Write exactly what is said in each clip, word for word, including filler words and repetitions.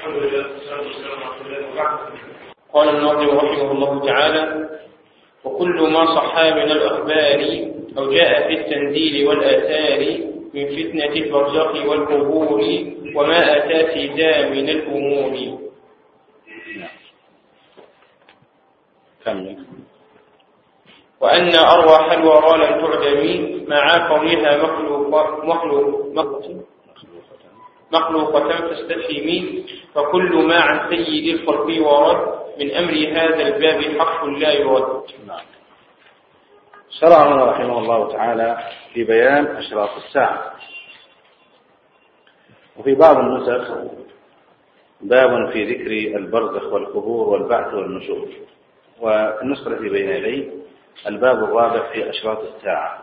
الحمد لله والصلاة والسلام على رسول الله وبعد. قال الناظم رحمه الله تعالى: وكل ما صح من الأخبار أو جاء في التنزيل والآثار من فتنة البرزخ والقبور وما أتى في ذا من الأمور. كمل. وأن أرواح الورى لم تعدم مع قولها مخلوق مخلوق مخلوقة فاستفهمي، فكل ما عن سيد الخلق ورد من أمر هذا الباب حق لا يرد. شرع رحمه الله تعالى في بيان أشراط الساعة، وفي بعض النسخ باب في ذكر البرزخ والقبور والبعث والنشور، والنسخة التي بين يدي الباب الرابع في أشراط الساعة.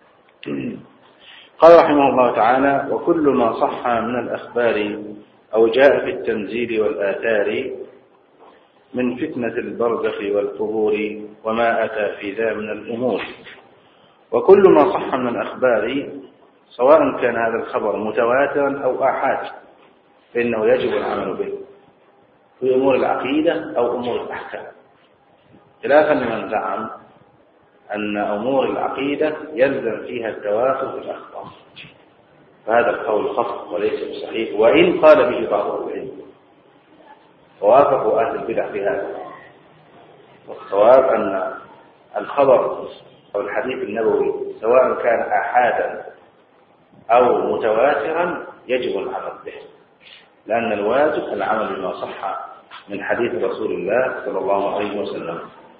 قال رحمه الله تعالى: وكل ما صح من الأخبار أو جاء في التنزيل والآثار من فتنة البرزخ والقبور وما أتى في ذا من الأمور. وكل ما صح من الأخبار سواء كان هذا الخبر متواترا أو آحاد فإنه يجب العمل به في أمور العقيدة أو أمور الأحكام، خلافا لمن زعم أن أمور العقيدة يلزم فيها التواتر في الأخبار، فهذا القول خطأ وليس بصحيح، وإن قال به بعض العلم ووافقوا أهل البدع في هذا. والصواب أن الخبر أو الحديث النبوي سواء كان آحادا أو متواترا يجب العمل به، لأن الواجب العمل بما صح من حديث رسول الله صلى الله عليه وسلم.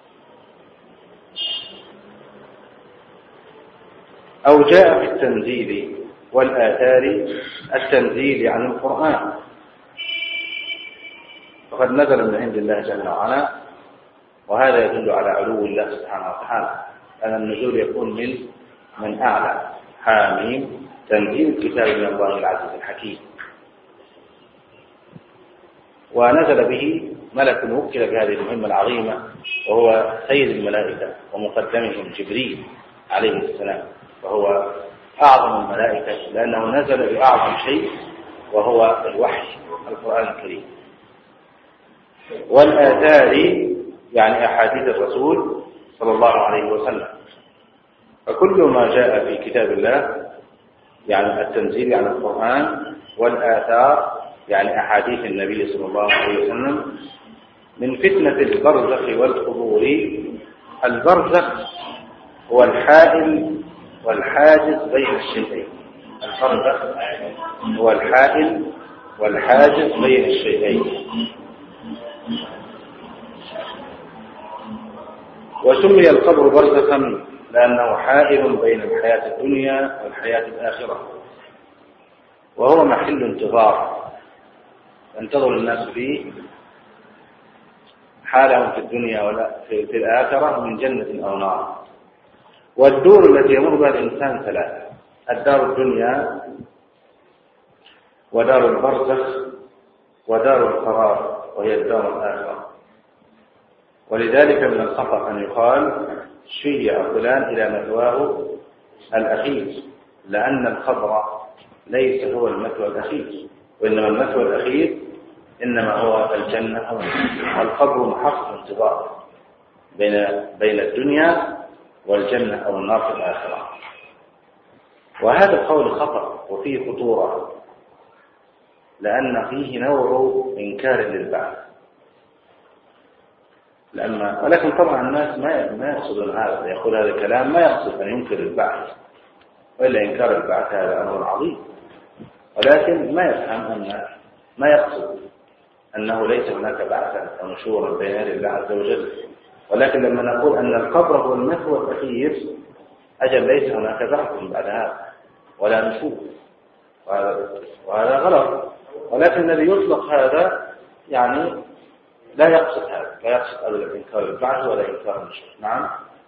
أو جاء في التنزيل والآثار، التنزيل عن القرآن، فقد نزل من عند الله جل وعلا، وهذا يدل على علو الله سبحانه وتعالى، أن النزول يكون من من أعلى. حاميم تنزيل كتاب من الله العزيز الحكيم. ونزل به ملك وكل بهذه المهمة العظيمة، وهو سيد الملائكة ومقدمهم جبريل عليه السلام، وهو أعظم الملائكة لأنه نزل بأعظم شيء وهو الوحي القرآن الكريم. والآثار يعني أحاديث الرسول صلى الله عليه وسلم، فكل ما جاء في كتاب الله يعني التنزيل عن القرآن، والآثار يعني أحاديث النبي صلى الله عليه وسلم من فتنة البرزخ والقبور. البرزخ هو الحائل والحاجز بين الشيئين. البرزخ هو الحائل والحاجز بين الشيئين. وسمي القبر برزخا لأنه حائل بين الحياة الدنيا والحياة الآخرة، وهو محل انتظار ينتظر الناس فيه حالهم في الدنيا ولا في الآخرة من جنة أو نار. والدور التي يمر بها الإنسان ثلاثة: الدار الدنيا ودار البرزخ ودار القرار وهي الدار الآخرة. ولذلك من الخطأ أن يقال شيع فلان إلى مثواه الأخير، لأن القبر ليس هو المثوى الأخير، وإنما المثوى الأخير إنما هو الجنة. القبر محط انتظار بين بين الدنيا والجنة أو النار في الآخرة. وهذا القول خطأ وفيه خطورة، لأن فيه نوع إنكار للبعث. لما ولكن طبعا الناس ما ما يقصدون هذا، يقول هذا الكلام ما يقصد أن ينكر البعث، وإلا إنكار البعث هذا أمر عظيم، ولكن ما يفهم أن ما يقصد أنه ليس هناك بعثا أو نشورا بين يدي الله عز وجل. ولكن لما نقول أن القبر هو المثوى الأخير، أجل ليس هناك بعث بعد هذا ولا نشور، وهذا غلط. ولكن الذي يطلق هذا يعني لا يقصد هذا، لا يقصد أبدا إنكار البعث ولا إنكار النشور. نعم،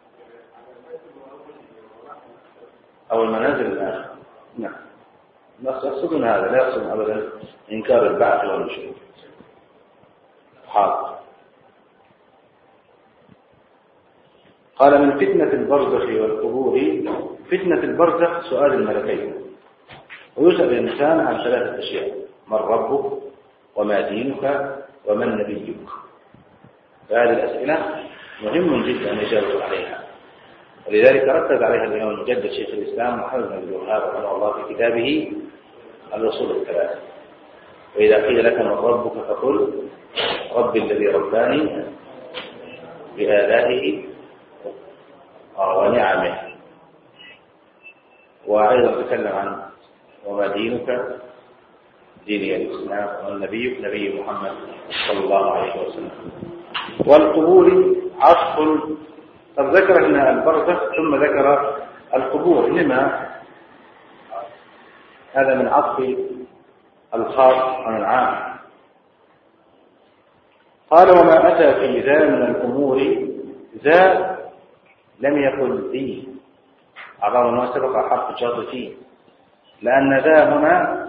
أو المنازل الآخرة. نعم، يقصدون هذا، لا يقصد أبدا إنكار البعث والنشور. حاضر. قال: من فتنة البرزخ والقبور. فتنة البرزخ سؤال الملكين، ويسأل الإنسان عن ثلاثة أشياء: من ربه، وما دينك ومن نبيك. فهذه الأسئلة مهم جدا أن يجاوب عليها، ولذلك ركز عليها الإمام المجدد شيخ الإسلام محمد بن عبد الوهاب رحمه الله في كتابه الأصول الثلاثة. وإذا قيل لك من ربك فقل ربي الذي رباني بآلائه ونعمه. وأيضا تكلم عن وما دينك ديني الإسلام ومن نبيك نبي محمد صلى الله عليه وسلم. والقبور عطف، قد ذكر هنا البرزخ ثم ذكر القبور. لما؟ هذا من عطف الخاص عن العام. قال وما أتى في ذا من الأمور، ذا لم يقل فيه أعظم ما سبق حرف جر فيه، لأن ذا هنا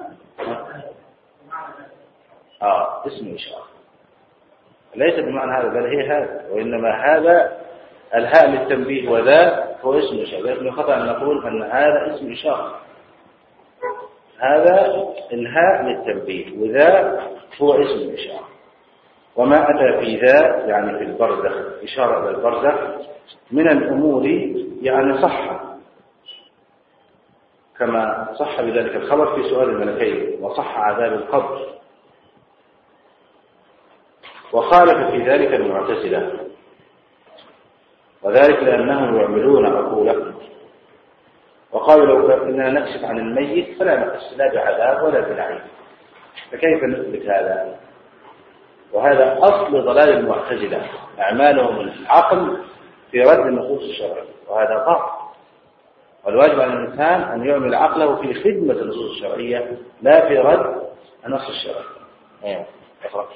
آه اسم إشارة ليس بمعنى هذا، بل هي هذا، وإنما هذا الهاء للتنبيه وذا هو اسم إشارة. لكن خطأ أن نقول أن هذا اسم إشارة، هذا الهاء للتنبيه وذا هو اسم إشارة. وما أتى في ذا يعني في البرزخ، إشارة إلى البرزخ، من الأمور يعني صح، كما صح بذلك الخبر في سؤال الملكين، وصح عذاب القبر. وخالف في ذلك المعتزلة، وذلك لأنهم يعملون عقولهم، وقالوا لو كنا نكشف عن الميت فلا نقص لا بعذاب ولا بنعيم، فكيف نثبت هذا؟ وهذا أصل ضلال المعتزلة، أعمالهم العقل في رد النصوص الشرعية، وهذا باطل. والواجب على الإنسان أن يعمل عقله في خدمة النصوص الشرعية لا في رد النص الشرعي. ايوه اقرأ.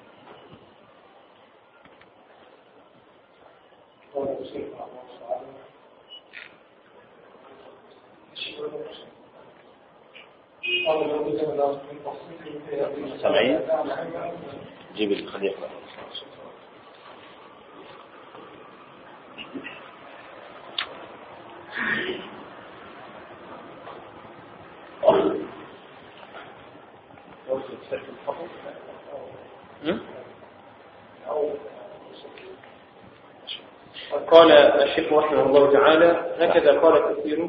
سامعين؟ جيب الخليقة. قال الشيخ رحمه الله تعالى هكذا قال كثير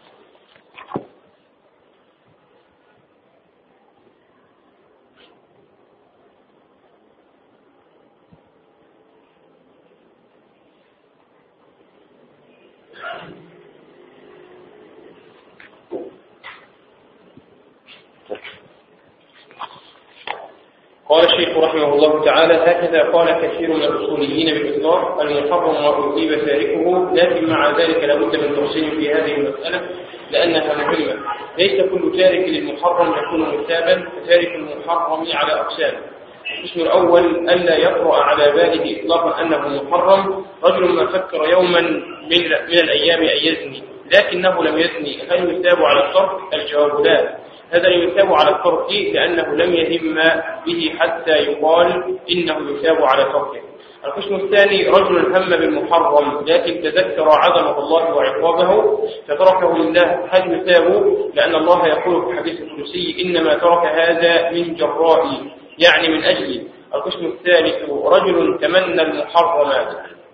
قال الشيخ رحمه الله تعالى هكذا قال كثير من الأصوليين بالإطلاق المحرم ما أصيب تاركه، لكن مع ذلك لابد من تفصيل في هذه المسألة لأنها مهمة. ليس كل تارك للمحرم يكون مثابا، فتارك المحرم على أقسام. القسم الأول ألا يطرأ على باله إطلاقا أنه محرم. رجل ما فكر يوما من, من الأيام أن يزني لكنه لم يزني، هل يثاب على الترك؟ الجواب لا، هذا يثاب على الترك لأنه لم يهم به حتى يقال إنه يثاب على تركه. القسم الثاني رجل هم بالمحرم لكن تذكر عظمة الله وعقابه فتركه لله، هل يثاب؟ لأن الله يقول في الحديث القدسي إنما ترك هذا من جرائي، يعني من أجلي. القسم الثالث رجل تمنى المحرمات.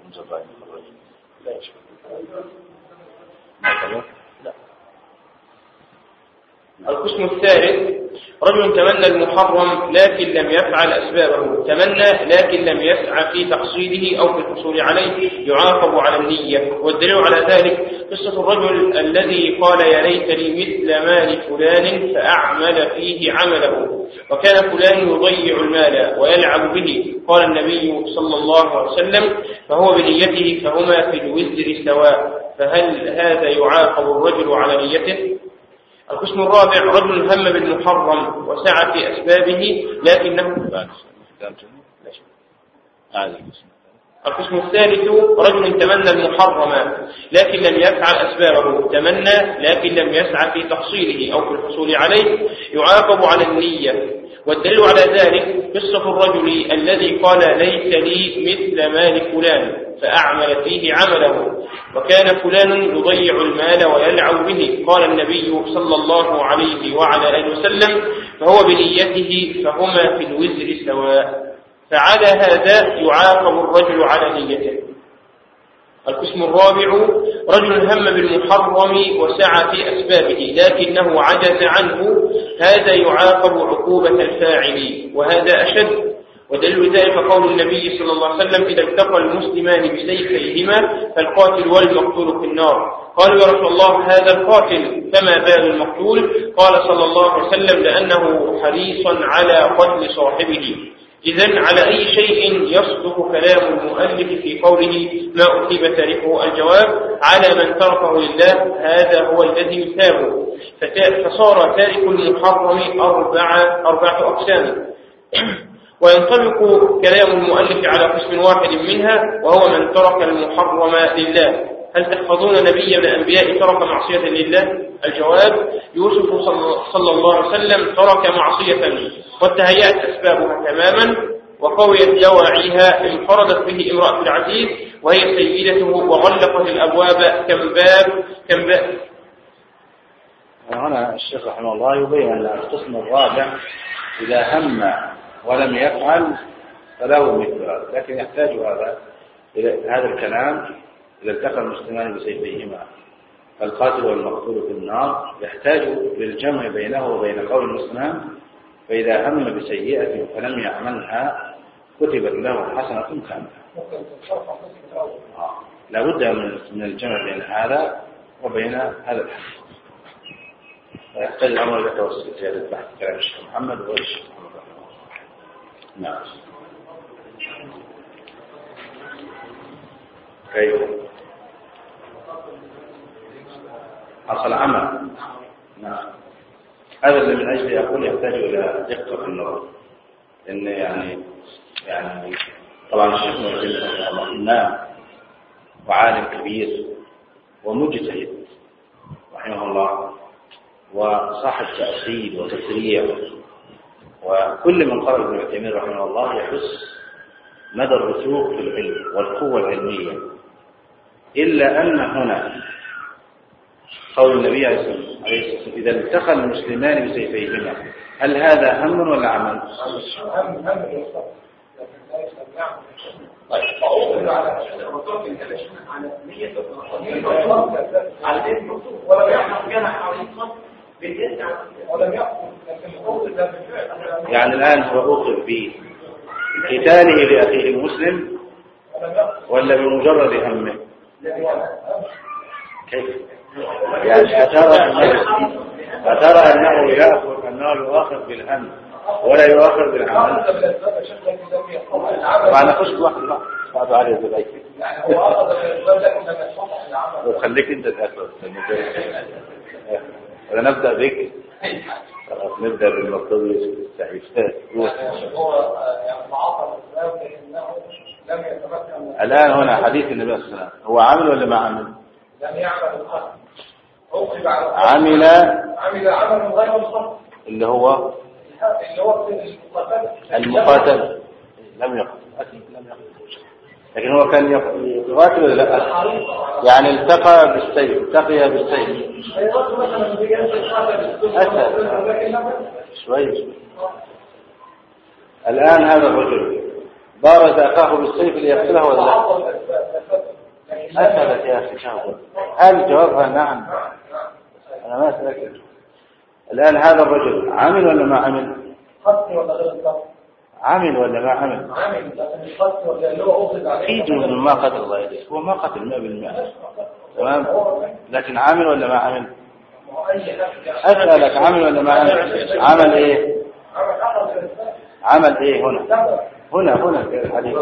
القسم الثالث رجل تمنى المحرم لكن لم يفعل أسبابه، تمنى لكن لم يسعى في تحصيله أو في الحصول عليه، يعاقب على النية. والدليل على ذلك قصة الرجل الذي قال يا ليت لي مثل مال فلان فأعمل فيه عمله، وكان فلان يضيع المال ويلعب به، قال النبي صلى الله عليه وسلم فهو بنيته فهما في الوزر سواء، فهل هذا يعاقب الرجل على نيته؟ القسم الرابع رجل هم بالمحرم وسعى في أسبابه لكنه القسم الثالث رجل تمنى المحرم لكن لم يفعل أسبابه، تمنى لكن لم يسعى في تحصيله أو في الحصول عليه، يعاقب على النية. والدليل على ذلك قصة الرجل الذي قال ليس لي مثل مال فلان فأعمل فيه عمله، وكان فلان يضيع المال ويلعب به، قال النبي صلى الله عليه وعلى آله وسلم فهو بنيته فهما في الوزر سواء، فعلى هذا يعاقب الرجل على نيته. القسم الرابع: رجل هم بالمحرم وسعى في أسبابه لكنه عجز عنه، هذا يعاقب عقوبة الفاعل، وهذا أشد. ودليل ذلك قول النبي صلى الله عليه وسلم: إذا التقى المسلمان بسيفيهما فالقاتل والمقتول في النار. قالوا: يا رسول الله، هذا القاتل، فما بال المقتول؟ قال صلى الله عليه وسلم: لأنه حريص على قتل صاحبه. إذن على أي شيء يصدق كلام المؤلف في قوله: ما أصيب تاركه؟ الجواب: على من تركه لله، هذا هو الذي يثابه. فصار تارك المحرم أربعة أربعة أقسام. وينطبق كلام المؤلف على قسم واحد منها، وهو من ترك المحرم لله. هل تحفظون نبي من الأنبياء ترك معصية لله؟ الجواب: يوسف صلى الله عليه وسلم ترك معصية قد تهيأت أسبابها تماما وقويت دواعيها، انفردت به امرأة العزيز وهي سيدته وغلقت الأبواب كم باب كم باب. هنا الشيخ رحمه الله يبين أن القسم الرابع إذا هم ولم يفعل فله مثل هذا، لكن يحتاج هذا هذا الكلام: إذا التقى المسلمان بسيفيهما فالقاتل والمقتول في النار، يحتاج للجمع بينه وبين قول المسلمان: فإذا هم بسيئة فلم يعملها كتبت له حسنة كاملة. لا بد من الجمع بين هذا وبين هذا الحديث، ويحتاج الأمر إلى توسل في هذا البحث كلام الشيخ محمد وغير الشيخ محمد. نعم. كيف حصل عمل؟ نعم. هذا اللي من أجل يقول يحتاج إلى دقة في النظر، إن يعني يعني طبعا الشيخ رحمه الله وعالم كبير ومجتهد رحمه الله وصاحب تأصيل وتسريع، وكل من قرأ ابن عثيمين رحمه الله يحس مدى الرسوخ في العلم والقوة العلمية، إلا أن هنا قول النبي عليه الصلاة والسلام: إذا التقى المسلمان بسيفيهما، هل هذا هم ولا عمل؟ يعني الآن هو أوقف بقتاله لأخيه المسلم ولا بمجرد همه؟ كيف؟ يعني أترى أترى أنه يأخذ أنه يؤخذ بالهم ولا يؤخذ بالعمل؟ معنى خشت واحد لا بعد عليه ذلك وخليك أنت تأخذ. ولا نبدأ بك؟ نبدأ بالمقتضي السعيفات. الآن هنا حديث النبي صلى الله عليه وسلم هو عمل ولا ما عمل؟ لم يعمل الخطأ. عمل عمل عمل غير الخطأ اللي هو اللي هو المقاتل. لم يقتل أكيد لم يقتل، لكن هو كان يقاتل ولا لا؟ يعني التقى بالسيف، التقي بالسيف. شوي شوي. الآن هذا الرجل بارز أخاه بالسيف ليقتله ولا لا؟ أسألك يا أخي شاطر، هل جوابها نعم؟ أنا ما أسألك. الآن هذا الرجل عمل ولا ما عمل؟ عمل ولا ما عمل؟ عمل، لكن القتل اللي هو أخذ عليه في جزء ما قتل الله يدرك، هو ما قتل مئة بالمئة تمام، لكن عمل ولا ما عمل؟ أسألك عمل ولا ما عمل؟ عمل إيه؟ عمل إيه هنا؟ هنا هنا في الحديث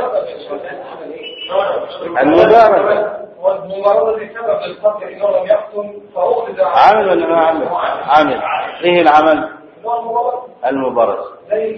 المبارزة. والمبارزة سبب للقتل إنه لم يقتل فأخذ عمل ولا ما عمل؟ عمل. إيه العمل؟ المبارزة.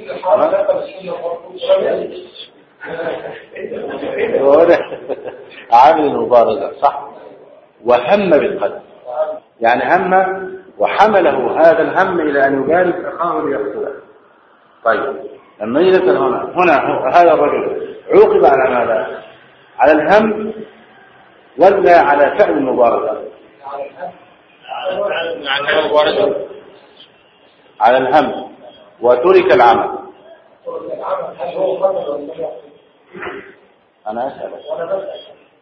عامل المبارزة صح، وهم بالقتل، يعني هم وحمله هذا الهم إلى أن يبارز أخاه ليقتله. طيب لما يجلس هنا هنا هذا الرجل عوقب على ماذا؟ على الهم ولا على فعل المبارزة؟ على المبارزة. على الهم وترك العمل. ترك العمل هل هو قتل ولا لا؟ أنا أسألك. وأنا بسأل.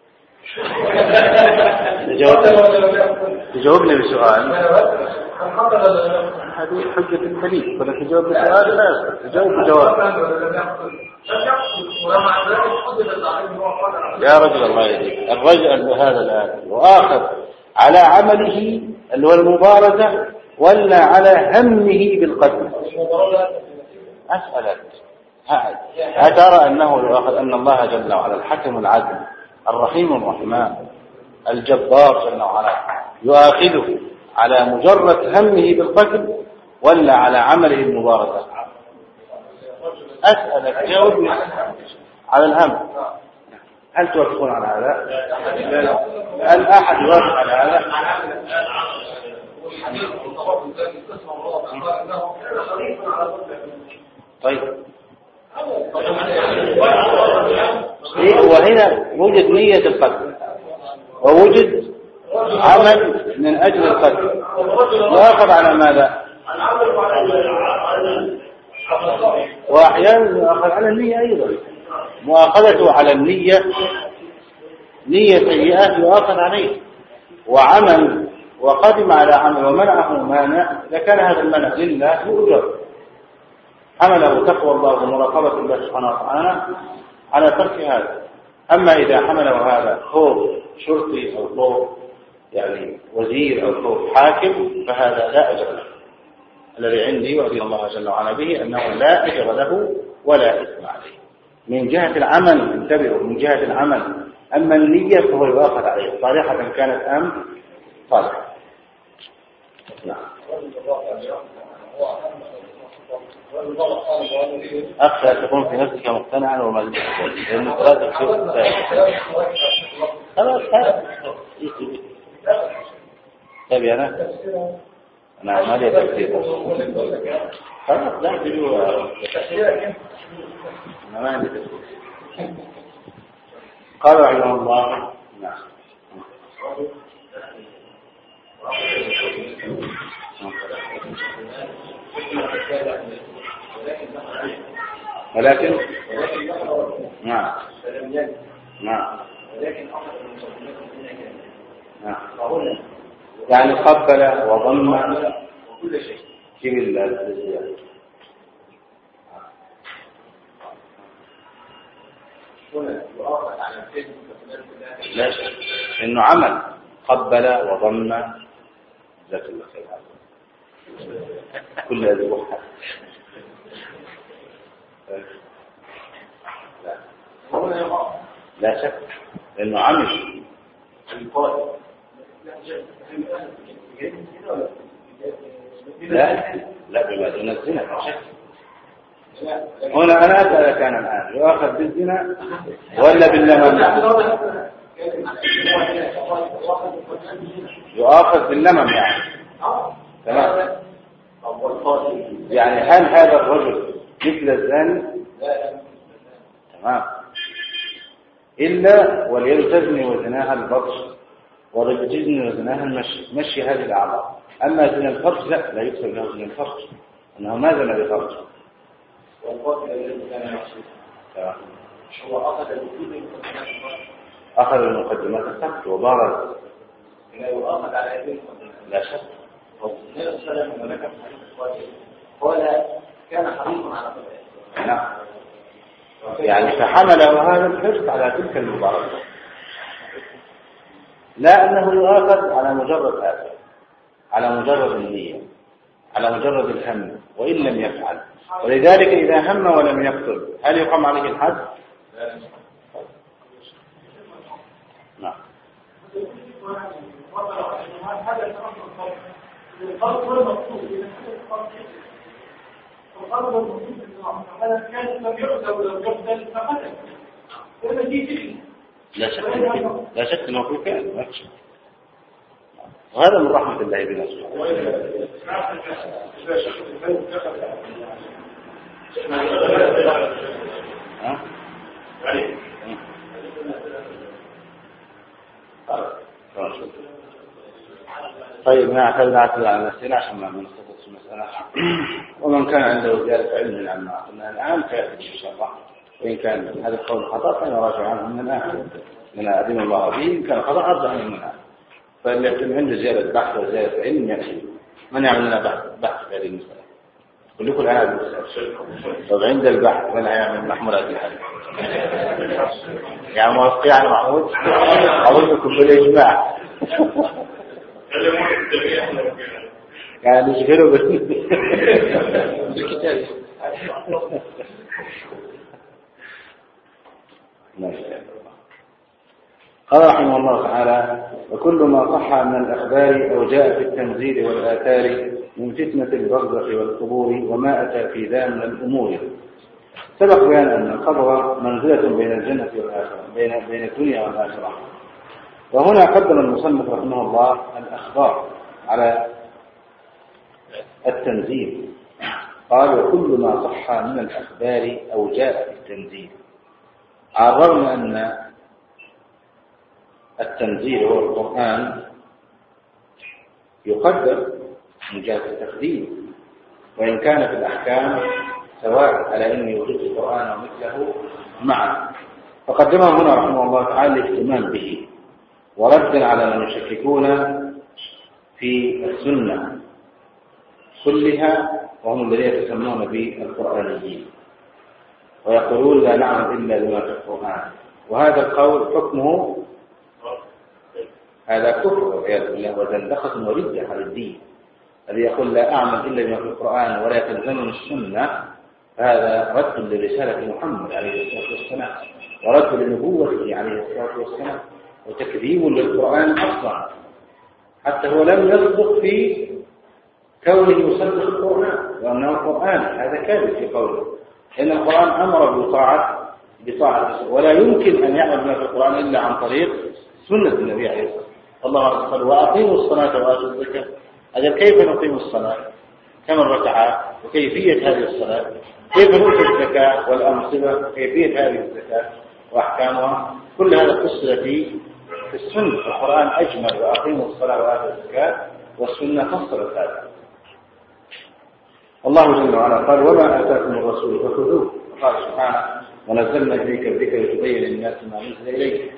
تجاوبني بسؤال. أنا بسأل. هل قتل ولا لا؟ هذه حجة الدليل، فلا تجاوب بسؤال لا تجاوب بجواب. يا رجل الله يهديك، الرجل هذا الآن يؤاخذ على عمله اللي هو المبارزة ولا على همه بالقتل؟ أسألك أترى أنه يؤاخذ أن الله جل وعلا الحكم العدل الرحيم الرحمن الجبار جل وعلا يؤاخذه على مجرد همه بالقتل ولا على عمله المبارزة؟ أسألك جاوبني على الهم. هل توافقون على هذا؟ هل أحد يوافق على هذا؟ طيب وهنا وجد نية القتل ووجد عمل من أجل القتل، يؤاخذ على ماذا؟ وأحيانا يؤاخذ على النية أيضا. مؤاخذته على النية نية سيئة يؤاخذ عليه، وعمل وقدم على عمل ومنعه مانع، لكان هذا المنع لله يؤجر. حمله تقوى الله ومراقبة الله سبحانه وتعالى على ترك هذا. أما إذا حمله هذا خوف شرطي أو خوف يعني وزير أو خوف حاكم فهذا لا أجر له. الذي عندي وأدين الله جل وعلا به أنه لا أجر له ولا إثم عليه من جهة العمل. انتبهوا، من جهة العمل. أما النية فهو يؤاخذ عليه صالحة كانت أم صالحة. نعم. أخشى أن تكون في نفسك مقتنعا وما لم تكن لأن ثلاثة شيء خلاص هذا تبي أنا أنا عمالي تفسير خلاص لا تجوا أنا ما عندي تفسير. قال رحمه الله نعم ولكن نعم نعم نعم يعني قبل وضم كل شيء كيف الزيادة لا شيء إنه عمل قبل وضم ذات الله خير كل هذه الوحدة لا لا شك لأنه عمل لا لا بما دون الزنا لا شك. هنا أنا أسألك أنا الآن يؤاخذ بالزنا ولا باللمم؟ يؤاخذ باللمم يعني تمام. يعني هل هذا الرجل مثل الزاني؟ تمام. إلا واليد تزني وزناها البطش والرجل تزني وزناها المشي مشي هذه الأعضاء. أما زنا الفرج لا لا يكتب له زنا الفرج أنه ما زنا بفرج. أخذ المقدمات السبت وبارز لا شك قال كان حريصا على قتله. نعم. يعني فحمله هذا الحرص على تلك المبارزة لا أنه يؤاخذ على مجرد هذا على مجرد النية على مجرد الهم وإن لم يفعل. ولذلك إذا هم ولم يقتل هل يقام عليه الحد؟ نعم. القلب هو المقصود القلب هو المقصود هذا كان لم يعد ولم يقتل فقتل هذا دي لا شك لا شك انه في كان ما شك. وهذا من رحمة الله بنا طيب نعتذر نعتذر على نفسنا عشان ما نستفز المسألة. ومن كان عنده زيادة علم عما قلنا الآن فيأتي إن شاء الله، وإن كان هذا القول خطأ فإن راجع عنه من الآن من أدين الله به، إن كان خطأ أرجع عنه من الآن. فاللي يكون عنده زيادة بحث وزيادة علم يأتي، من يعمل لنا بحث بحث في هذه المسألة؟ كلكم الآن طب عند البحث من هيعمل محمولات الحديث يعني موافقين على محمود أقول لكم بالإجماع يعني نشغله بالكتاب. قال رحمه الله تعالى: وكل ما صح من الأخبار أو جاء في التنزيل والآثار من فتنة البرزخ والقبور وما أتى في ذا من الأمور. سبق بيان أن القبر منزلة بين الجنة والآخرة، بين بين الدنيا والآخرة. وهنا قدم المصنف رحمه الله الأخبار على التنزيل. قال: وكل ما صح من الأخبار أو جاء في التنزيل. عررنا أن التنزيل هو القرآن يقدر من جهة التقديم، وإن كان في الأحكام سواء على أن وجود القرآن ومثله معا. فقدمه هنا رحمه الله تعالى الاهتمام به وردا على من يشككون في السنة كلها، وهم الذين يتسمون بالقرآنيين ويقولون لا نعمل إلا بما في القرآن. وهذا القول حكمه هذا كفر والعياذ بالله وزندقة وردة على الدين. الذي يقول لا أعمل إلا بما في القرآن ولا تلزمني السنة، هذا رد لرسالة محمد عليه الصلاة والسلام ورد لنبوته عليه الصلاة والسلام وتكذيب للقرآن أصلا، حتى هو لم يصدق في كونه يصدق القرآن وأنه القرآن، هذا كاذب في قوله، لأن القرآن أمر بطاعة بطاعة ولا يمكن أن يعمل بما في القرآن إلا عن طريق سنة النبي عليه الصلاة والسلام. الله قال: وأقيموا الصلاة وآتوا الزكاة. أجل كيف نقيم الصلاة؟ كم الركعات؟ وكيفية هذه الصلاة؟ كيف نؤتي الزكاة والأنصبة؟ وكيفية هذه الزكاة وأحكامها؟ كل هذا قصة في السنة. القرآن أجمل: وأقيموا الصلاة وآتوا الزكاة، والسنة فصلت هذا. الله جل وعلا قال: وما آتاكم الرسول فخذوه. وقال سبحانه: ونزلنا إليك الذكر لتبين للناس ما نزل إليك.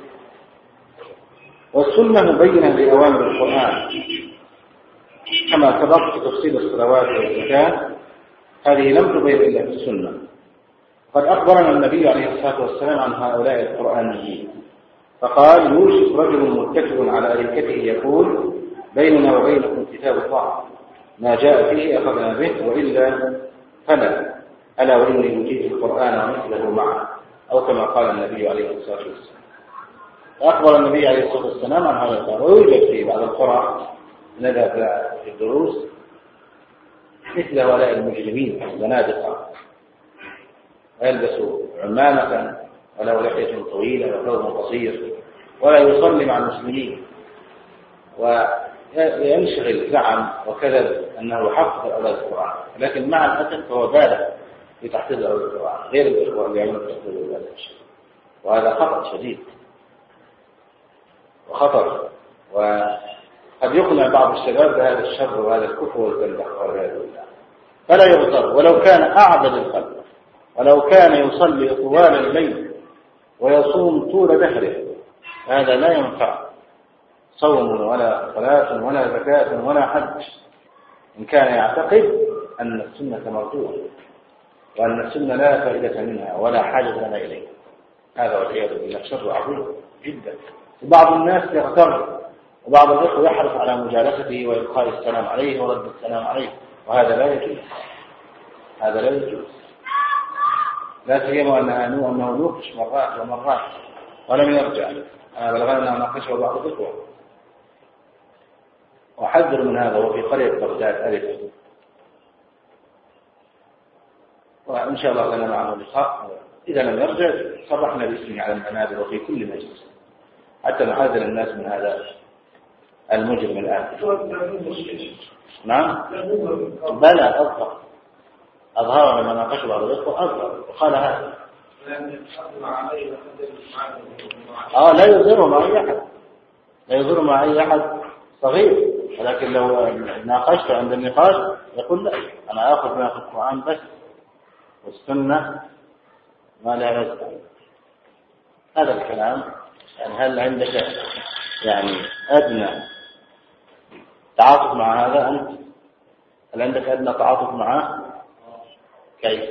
والسنة مبينة لأوامر القرآن كما سبق في تفصيل الصلوات والزكاة، هذه لم تبين إلا في السنة. قد أخبرنا النبي عليه الصلاة والسلام عن هؤلاء القرآنيين فقال: يوشك رجل متكئ على أريكته يقول: بيننا وبينكم كتاب الله، ما جاء فيه أخذنا به وإلا فلا، ألا وإني أوتيت القرآن ومثله معه، أو كما قال النبي عليه الصلاة والسلام. فأخبر النبي عليه الصلاة والسلام عن هذا القرآن. ويوجد في بعض القرى نذهب في الدروس مثل هؤلاء المجرمين الزنادقة، ويلبسوا عمامة وله لحية طويلة وثوب قصير ولا يصلي مع المسلمين، وينشغل زعم وكذب أنه حفظ أولاد القرآن، لكن مع الأسف فهو بالغ في تحفيظ أولاد القرآن غير الإخوة اللي يعملون تحفيظ أولاد الشيء، وهذا خطأ شديد وخطر، وقد يقنع بعض الشباب بهذا الشر وهذا الكفر والزندقة والعياذ بالله. فلا يغتر، ولو كان أعبد الخلق، ولو كان يصلي طوال الليل ويصوم طول دهره، هذا لا ينفع صوم ولا صلاة ولا زكاة ولا حج إن كان يعتقد أن السنة مرجوة وأن السنة لا فائدة منها ولا حاجة لنا إليه. هذا والعياذ بالله شر عظيم جدا. وبعض الناس يغتر، وبعض الإخوة يحرص على مجالسته وإلقاء السلام عليه ورد السلام عليه، وهذا لا يجوز، هذا لا يجوز، لا سيما أنه نوقش مرات ومرات ولم يرجع. أنا بلغنا ناقشه بعض الإخوة وحذر من هذا، وفي قرية بغداد ألف، وإن شاء الله لنا معه لقاء. إذا لم يرجع صرحنا باسمه على المنابر وفي كل مجلس حتى نحذر الناس من هذا المجرم الآن. نعم بلى أظهر أظهر لما ناقشه بعض الإخوة أظهر وقال هذا آه لا يظهر مع أي أحد، لا يظهر مع أي أحد صغير ولكن لو ناقشت عند النقاش يقول لا، أنا آخذ ما في القرآن بس، والسنة ما لها لازمة. هذا الكلام. يعني هل عندك يعني أدنى تعاطف مع هذا أنت؟ هل عندك أدنى تعاطف معه؟ كيف؟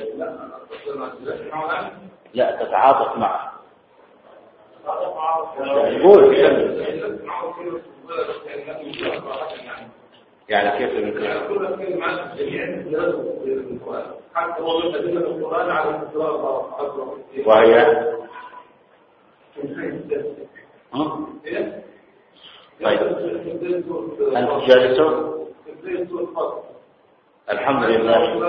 لا تتعاطف معه. يقول يعني كيف يمكن؟ وهي طيب أنت جالسه؟ الحمد لله.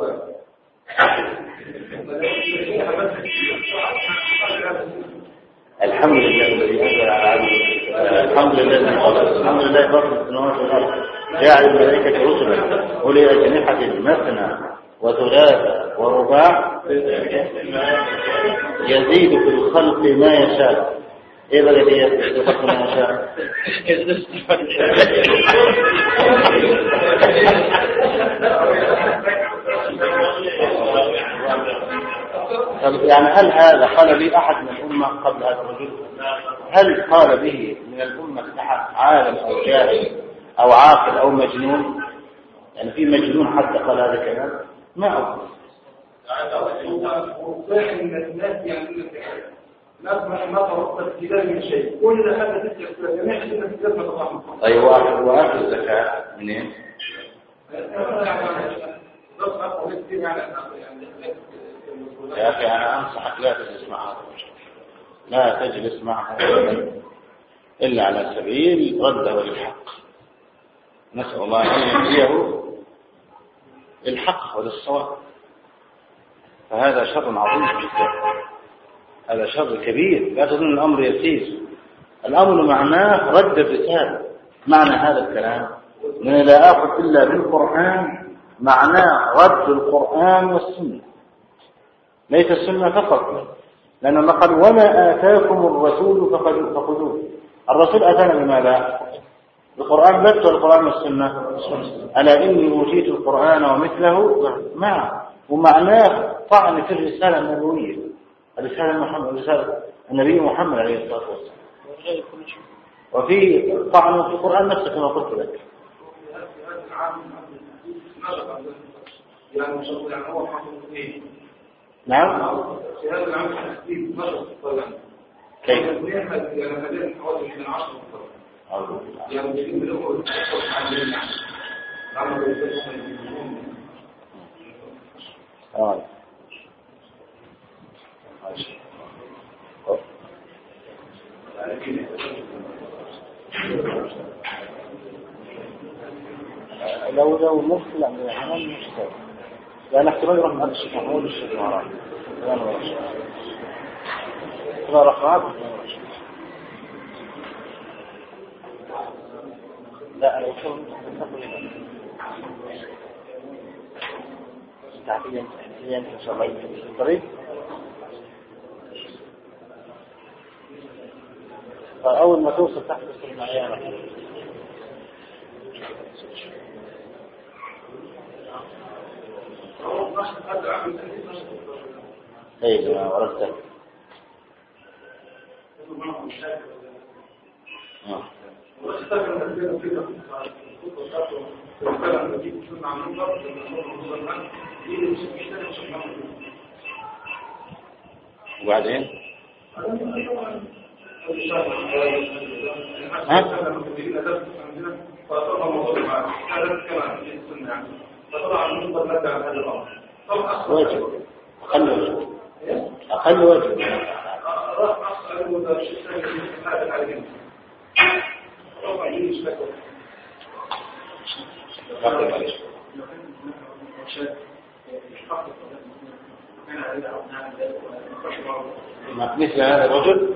الحمد لله الذي أنزل على عبده، الحمد لله الحمد لله فاطر السماوات والأرض، جاعل الملائكة رسلا أولي أجنحة مثنى وثلاث ورباع، يزيد في الخلق ما يشاء. ايه بقى دي يزيد في الخلق ما يشاء؟ يعني هل هذا قال لي أحد من الأمة قبل هذا الرجل؟ هل قال به من الأمة أحد عالم أو جاهل أو عاقل أو مجنون؟ يعني في مجنون حتى قال هذا الكلام؟ ما أقول. من الناس يعني الناس ما توصلت إلى من شيء، كل هذا تجد جميع الناس تجد الرحمة. أيوة، وآخر الزكاة منين؟ يا أخي أنا أنصحك لا تجلس معه، لا تجلس معه إلا على سبيل رده للحق. نسأل الله أن يهديه الحق وللصواب. فهذا شر عظيم جدا، هذا شر كبير. لا تظن الأمر يسير، الأمر معناه رد الرسالة. معنى هذا الكلام من لا آخذ إلا بالقرآن معناه رد القرآن والسنة، ليس السنة فقط، لأن الله قال وما آتاكم الرسول فخذوه. الرسول أتانا بماذا؟ القرآن بس والقرآن والسنة. ألا إني أوتيت القرآن ومثله معه، ومعناه طعن في الرسالة النبوية، الرسالة محمد، الرسالة النبي محمد عليه الصلاة والسلام. وفي طعن في القرآن نفسه كما قلت لك. نعم. في هذا العام التحديد نشط طبعا. كيف؟ يعني هذين حوالي من عشرة طبعا. يعني بيجيب لهم عندنا يعني. عملوا يسمون. آه. لو لو ممكن لا يعني مش صار. لأن احتمال يروح عند الشيخ محمود الشيخ وراء. أنا ما أعرف. لا رقعات. لا أنا وصل نقول تعطيني تعطيني إن شاء الله في الطريق. فأول ما توصل تحت وصل معيارة. ايه ما وردت اه وبعدين ها واجب أقل واجب أقل واجب مثل هذا الرجل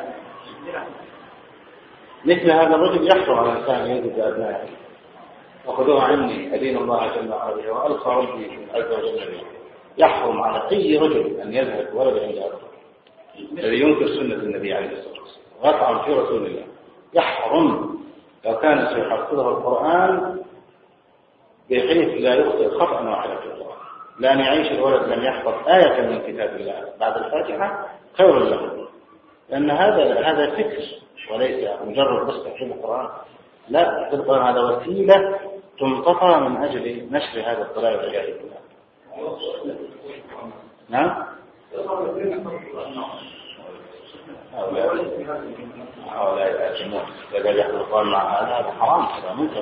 مثل هذا الرجل يحرم على الإنسان يجد أبنائه. وخذوها عني أدين الله جل وعلا وألقى ربي عز وجل. يحرم على أي رجل أن يذهب ولد عند أبنائه الذي ينكر سنة النبي عليه الصلاة والسلام ويطعن في رسول الله. يحرم لو كان سيحفظه القرآن بحيث لا يخطئ خطأ واحدا في القرآن، لأن يعيش الولد لم يحفظ آية من كتاب الله بعد الفاتحة خير له، لأن هذا هذا فكر وليس مجرد بس تحفيظ القرآن. لا، تحفيظ القرآن هذا وسيلة تمتطى من أجل نشر هذا الضلال والعياذ بالله. نعم. هؤلاء يأتمون إذا قال يحفظ القرآن مع هذا هذا حرام، هذا منكر.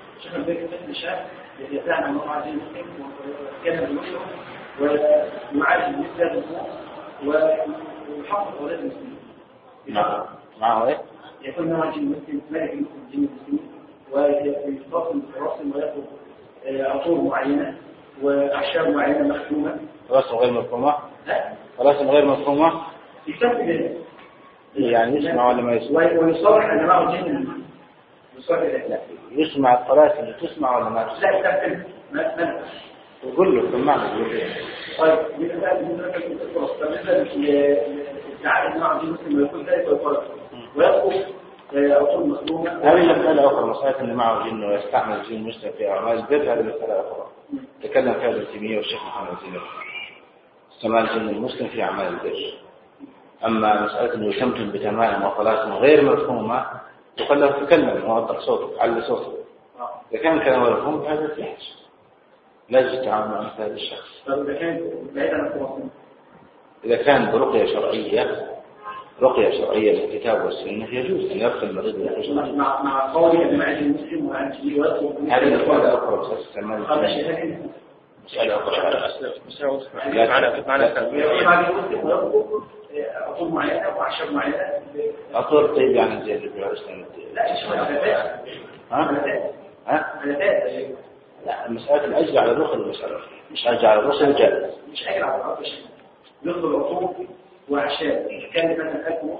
يتعلم مراجع المسلم ويتكلم المسلم ويعالج الإسلام ويحفظ أولاد المسلمين. نعم. معه إيه؟ يكون مراجع المسلم ملك المسلم جن المسلمين ويتصل برسم ويأخذ عطور معينة وأعشاب معينة مختومة. رسم غير مفهومة؟ لا. رسم غير مفهومة؟ يستفيد يعني يسمع ولا ما يسمع؟ ويصرح أن معه جن. لا. يسمع الصلاة اللي تسمع ولا ما تسمع؟ لا يستفيد. ما ما. يقول له سمعنا يقول له. طيب بالنسبة بالنسبة للتعامل مع جن المسلم ويكون ذلك ويقول ويأخذ عطور مختومة. هذه مسألة أخرى، مسألة أن معه جن ويستعمل الجن المسلم في أعمال البر، هذه مسألة أخرى تكلم فيها ابن تيمية والشيخ محمد زين استعمال الجن المسلم في أعمال البر. أما مسألة أنه يتمتم بتمام وخلاص غير مفهومة يقول له تكلم ووضح صوتك على صوتك، إذا كان كان مفهوم هذا يحج لازم تتعامل مع مثل هذا الشخص. إذا كان برقية شرعية رقية شرعية للكتاب والسنة يجوز أن يرقي المريض ويحج مع مع قولي أن معي المسلم وعن شيء هذه مسألة أخرى بس استعمال مسألة أخرى مسألة أخرى عطور معينة وأعشاب معينة. عطور طيب يعني زي اللي في الإسلام. لا إيش هذا؟ ها؟ ها؟ لا مسألة الأجر على الرخل المسألة مش أجر على الرخل جائز. مش أجر على الرخل يطلب عطور وأعشاب كان مثلا أكل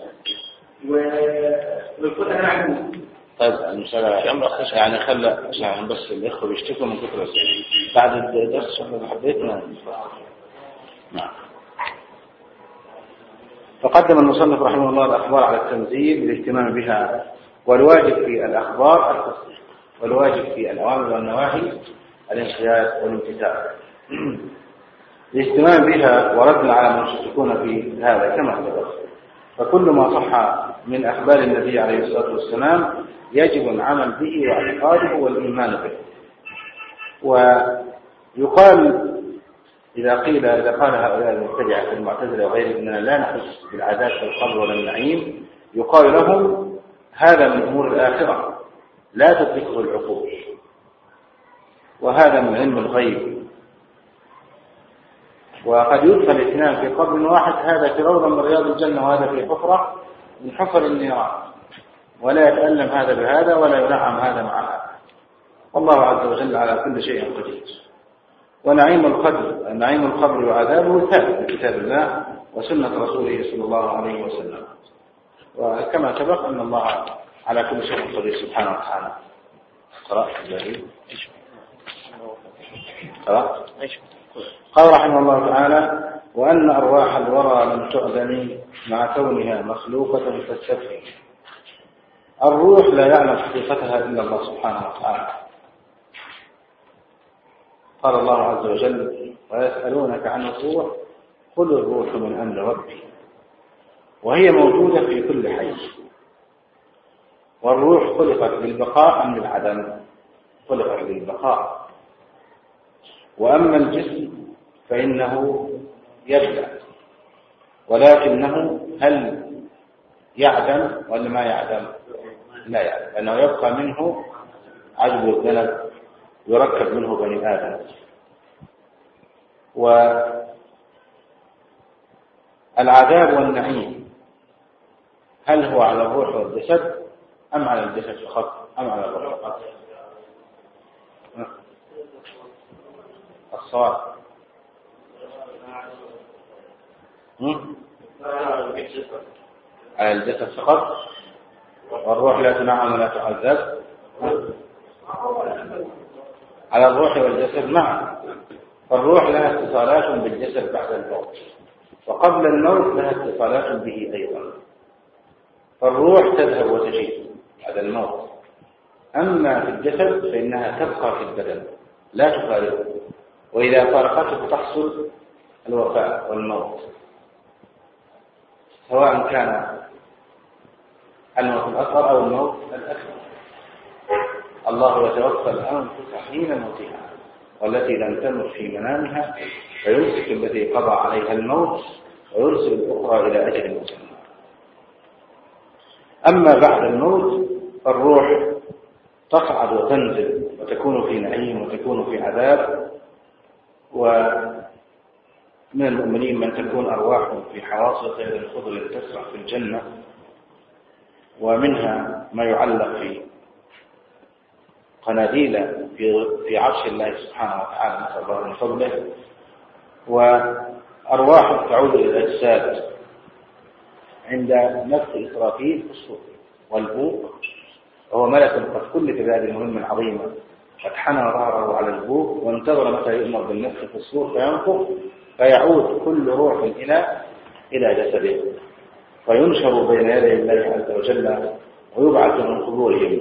ويقول أنا أعلم. طيب المسألة يعني خلى عشان بس الإخوة بيشتكوا من كثرة بعد الدرس شغل حبيتنا. نعم. فقدم المصنف رحمه الله الأخبار على التنزيل بالاهتمام بها، والواجب في الأخبار التصديق، والواجب في الأوامر والنواهي الانقياد والامتثال. الاهتمام بها ورد على من يشككون في هذا كما سبق. فكل ما صح من أخبار النبي عليه الصلاة والسلام يجب العمل به واعتقاده والإيمان به. ويقال إذا قيل إذا قال هؤلاء المبتدعة المعتزلة وغيرهم أننا لا نحس بالعذاب في القبر ولا النعيم، يقال لهم هذا من أمور الآخرة لا تدركه العقول، وهذا من علم الغيب. وقد يدخل اثنان في قبر واحد، هذا في روضة من رياض الجنة وهذا في حفرة من حفر النيران، ولا يتألم هذا بهذا ولا ينعم هذا مع هذا. والله عز وجل على كل شيء قدير. ونعيم القبر نعيم القبر وعذابه ثابت في كتاب الله وسنة رسوله صلى الله عليه وسلم، وكما سبق أن الله على كل شيء قدير سبحانه وتعالى. قرأت الجاهل قرأت قال رحمه الله تعالى: وأن أرواح الورى لم تؤذن مع كونها مخلوقة فاستفهم. الروح لا يعلم حقيقتها إلا الله سبحانه وتعالى. قال الله عز وجل: ويسألونك عن الروح قل الروح من أمر ربي، وهي موجودة في كل حي. والروح خلقت للبقاء أم للعدم؟ خلقت للبقاء. وأما الجسم فإنه يبلى، ولكنه هل يعدم ولا ما يعدم؟ لا يعدم، لأنه يبقى منه عجب الذنب، يركب منه بني آدم. والعذاب والنعيم هل هو على الروح والجسد أم على الجسد فقط أم على الروح فقط؟ الصواب على الجسد فقط، والروح لا تنعم ولا تعذب. على الروح والجسد معا. فالروح لها اتصالات بالجسد بعد الموت، وقبل الموت لها اتصالات به أيضا. فالروح تذهب وتجيء بعد الموت، أما في الجسد فإنها تبقى في البدن لا تفارقه، وإذا فارقته تحصل الوفاة والموت، سواء كان الموت الأصغر أو الموت الأكبر. الله يتوفى الأنفس حين موتها والتي لم تمت في منامها فيمسك التي قضى عليها الموت ويرسل الأخرى إلى أجل مسمى. أما بعد الموت الروح تصعد وتنزل وتكون في نعيم وتكون في عذاب، ومن المؤمنين من تكون أرواحهم في حواصل طير الخضر تسرح في الجنة، ومنها ما يعلق في قناديل في في عرش الله سبحانه وتعالى نسأل الله من فضله، وأرواح تعود إلى الأجساد عند نفخ إسرافيل في الصور والبوق، وهو ملك قد كلف بهذه المهمة العظيمة، قد حنى ظهره على البوق وانتظر متى يؤمر بالنفخ في الصور فينفخ فيعود كل روح إلى إلى جسده فينشر بين يدي الله عز وجل ويبعث من قبورهم.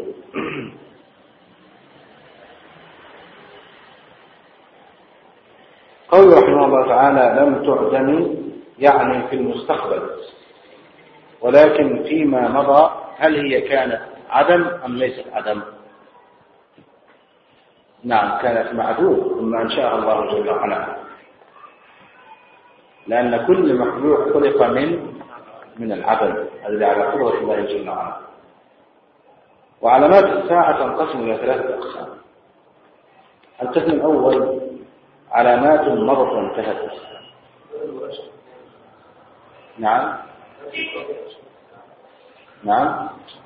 قوله رحمه الله تعالى لم تعدم يعني في المستقبل، ولكن فيما مضى هل هي كانت عدم أم ليست عدم؟ نعم كانت معدوم ثم أنشأها الله جل وعلا، لأن كل مخلوق خلق من من العدم الذي على قدرة الله جل وعلا. وعلامات الساعة تنقسم إلى ثلاثة أقسام. القسم الأول علامات مضت وانتهت. نعم نعم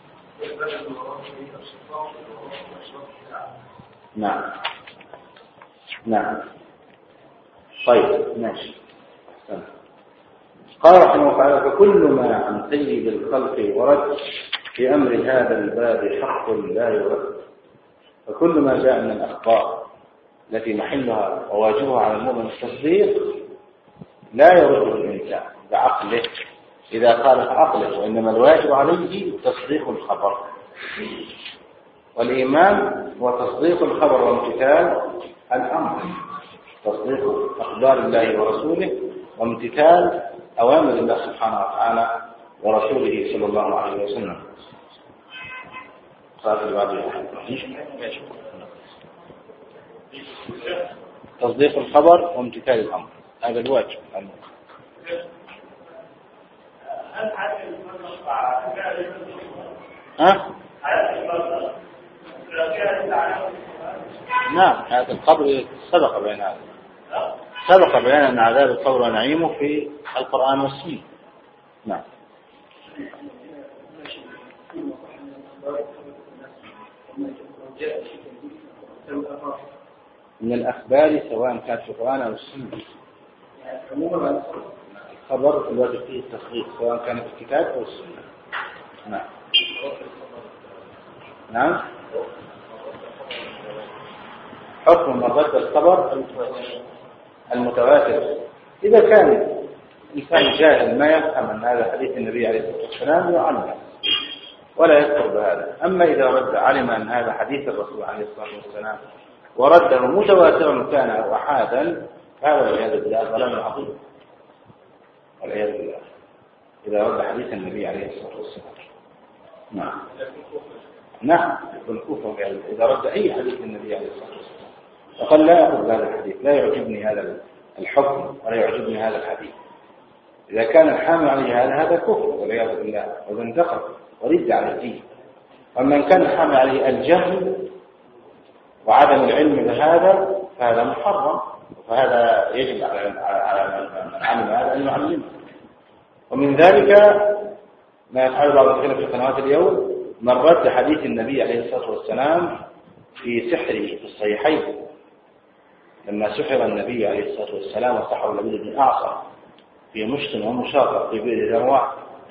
نعم نعم طيب ماشي. قال رحمه الله تعالى فكل ما عن سيد الخلق ورد في أمر هذا الباب حق لا يرد، فكل ما جاء من الأخبار التي محلها وواجبها على المؤمن التصديق لا يرد الإنسان بعقله إذا خالف عقله، وإنما الواجب عليه تصديق الخبر. والإيمان هو تصديق الخبر وامتثال الأمر، تصديق أخبار الله ورسوله وامتثال أوامر الله سبحانه وتعالى ورسوله صلى الله عليه وسلم. تصديق الخبر وامتثال الأمر هذا الواجب. ها؟ نعم هذا القبر سبق بين هذا سبق بين أن عذاب القبر ونعيمه في القرآن والسنة. نعم من الأخبار سواء كانت في القرآن أو السنة. الخبر الواجب فيه التصديق سواء كان في الكتاب أو السنة. نعم نعم حكم من رد الخبر المتواتر إذا كان إنسان جاهل ما يفهم أن هذا حديث النبي عليه الصلاة والسلام يعلم ولا يذكر بهذا. أما إذا رد علم أن هذا حديث الرسول عليه الصلاة والسلام ورده متواترا كان أو أحادا هذا والعياذ بالله ضلال عظيم والعياذ بالله إذا رد حديث النبي عليه الصلاة والسلام. نعم نعم يكون كفر إذا رد أي حديث النبي عليه الصلاة والسلام وقال لا أخذ هذا الحديث لا يعجبني هذا الحكم ولا يعجبني هذا الحديث. إذا كان الحامل عليه هذا هذا كفر والعياذ بالله وزندقة ورد على الدين. ومن كان الحامل عليه الجهل وعدم العلم بهذا فهذا محرم، فهذا يجب على من علم هذا أن يعلمه. ومن ذلك ما يفعل بعض الخلف في قنوات اليوم من رد حديث النبي عليه الصلاة والسلام في سحره في الصحيحين لما سحر النبي عليه الصلاة والسلام وسحر لبيد بن أعصر في مشط ومشاطر في بئر ذروة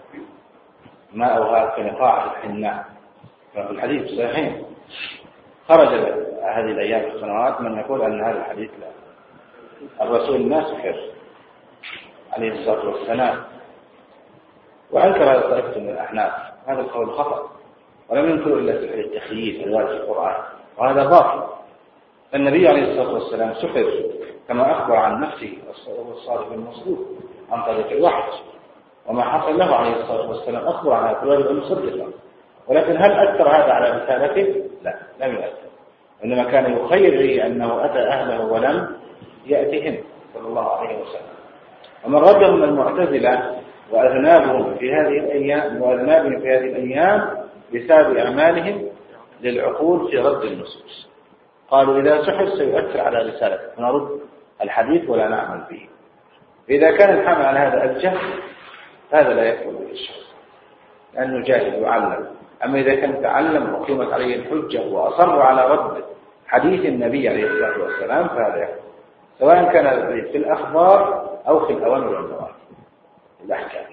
ماؤها كنقاع الحناء في الحديث الصحيحين. خرج هذه الأيام في القنوات من يقول أن هذا الحديث لا الرسول ما سحر عليه الصلاة والسلام، وأنكر هذا طائفة من الأحناف. هذا القول خطأ ولم ينكروا إلا التخييف الوارد في القرآن، وهذا باطل. النبي عليه الصلاة والسلام سحر كما أخبر عن نفسه الصادق المصدوق عن طريق الوحي، وما حصل له عليه الصلاة والسلام أخبر عن الواجب المصدقة. ولكن هل أثر هذا على رسالته؟ لا، لم يؤثر، إنما كان يخير به أنه أتى أهله ولم يأتهم صلى الله عليه وسلم. ومن ردهم من المعتزلة وأذنابهم في هذه الأيام وأذنابهم في هذه الأيام بسبب أعمالهم للعقول في رد النصوص، قالوا إذا سحر سيؤثر على رسالته فنرد الحديث ولا نعمل به. إذا كان الحمل على هذا الجهل هذا لا يكفر به الشخص لأنه جاهل يعلم. أما إذا كان تعلم وقيمت عليه الحجة وأصر على رد حديث النبي عليه الصلاة والسلام فهذا يكفر، سواء كان في الأخبار أو في الأوامر والنواهي الأحكام.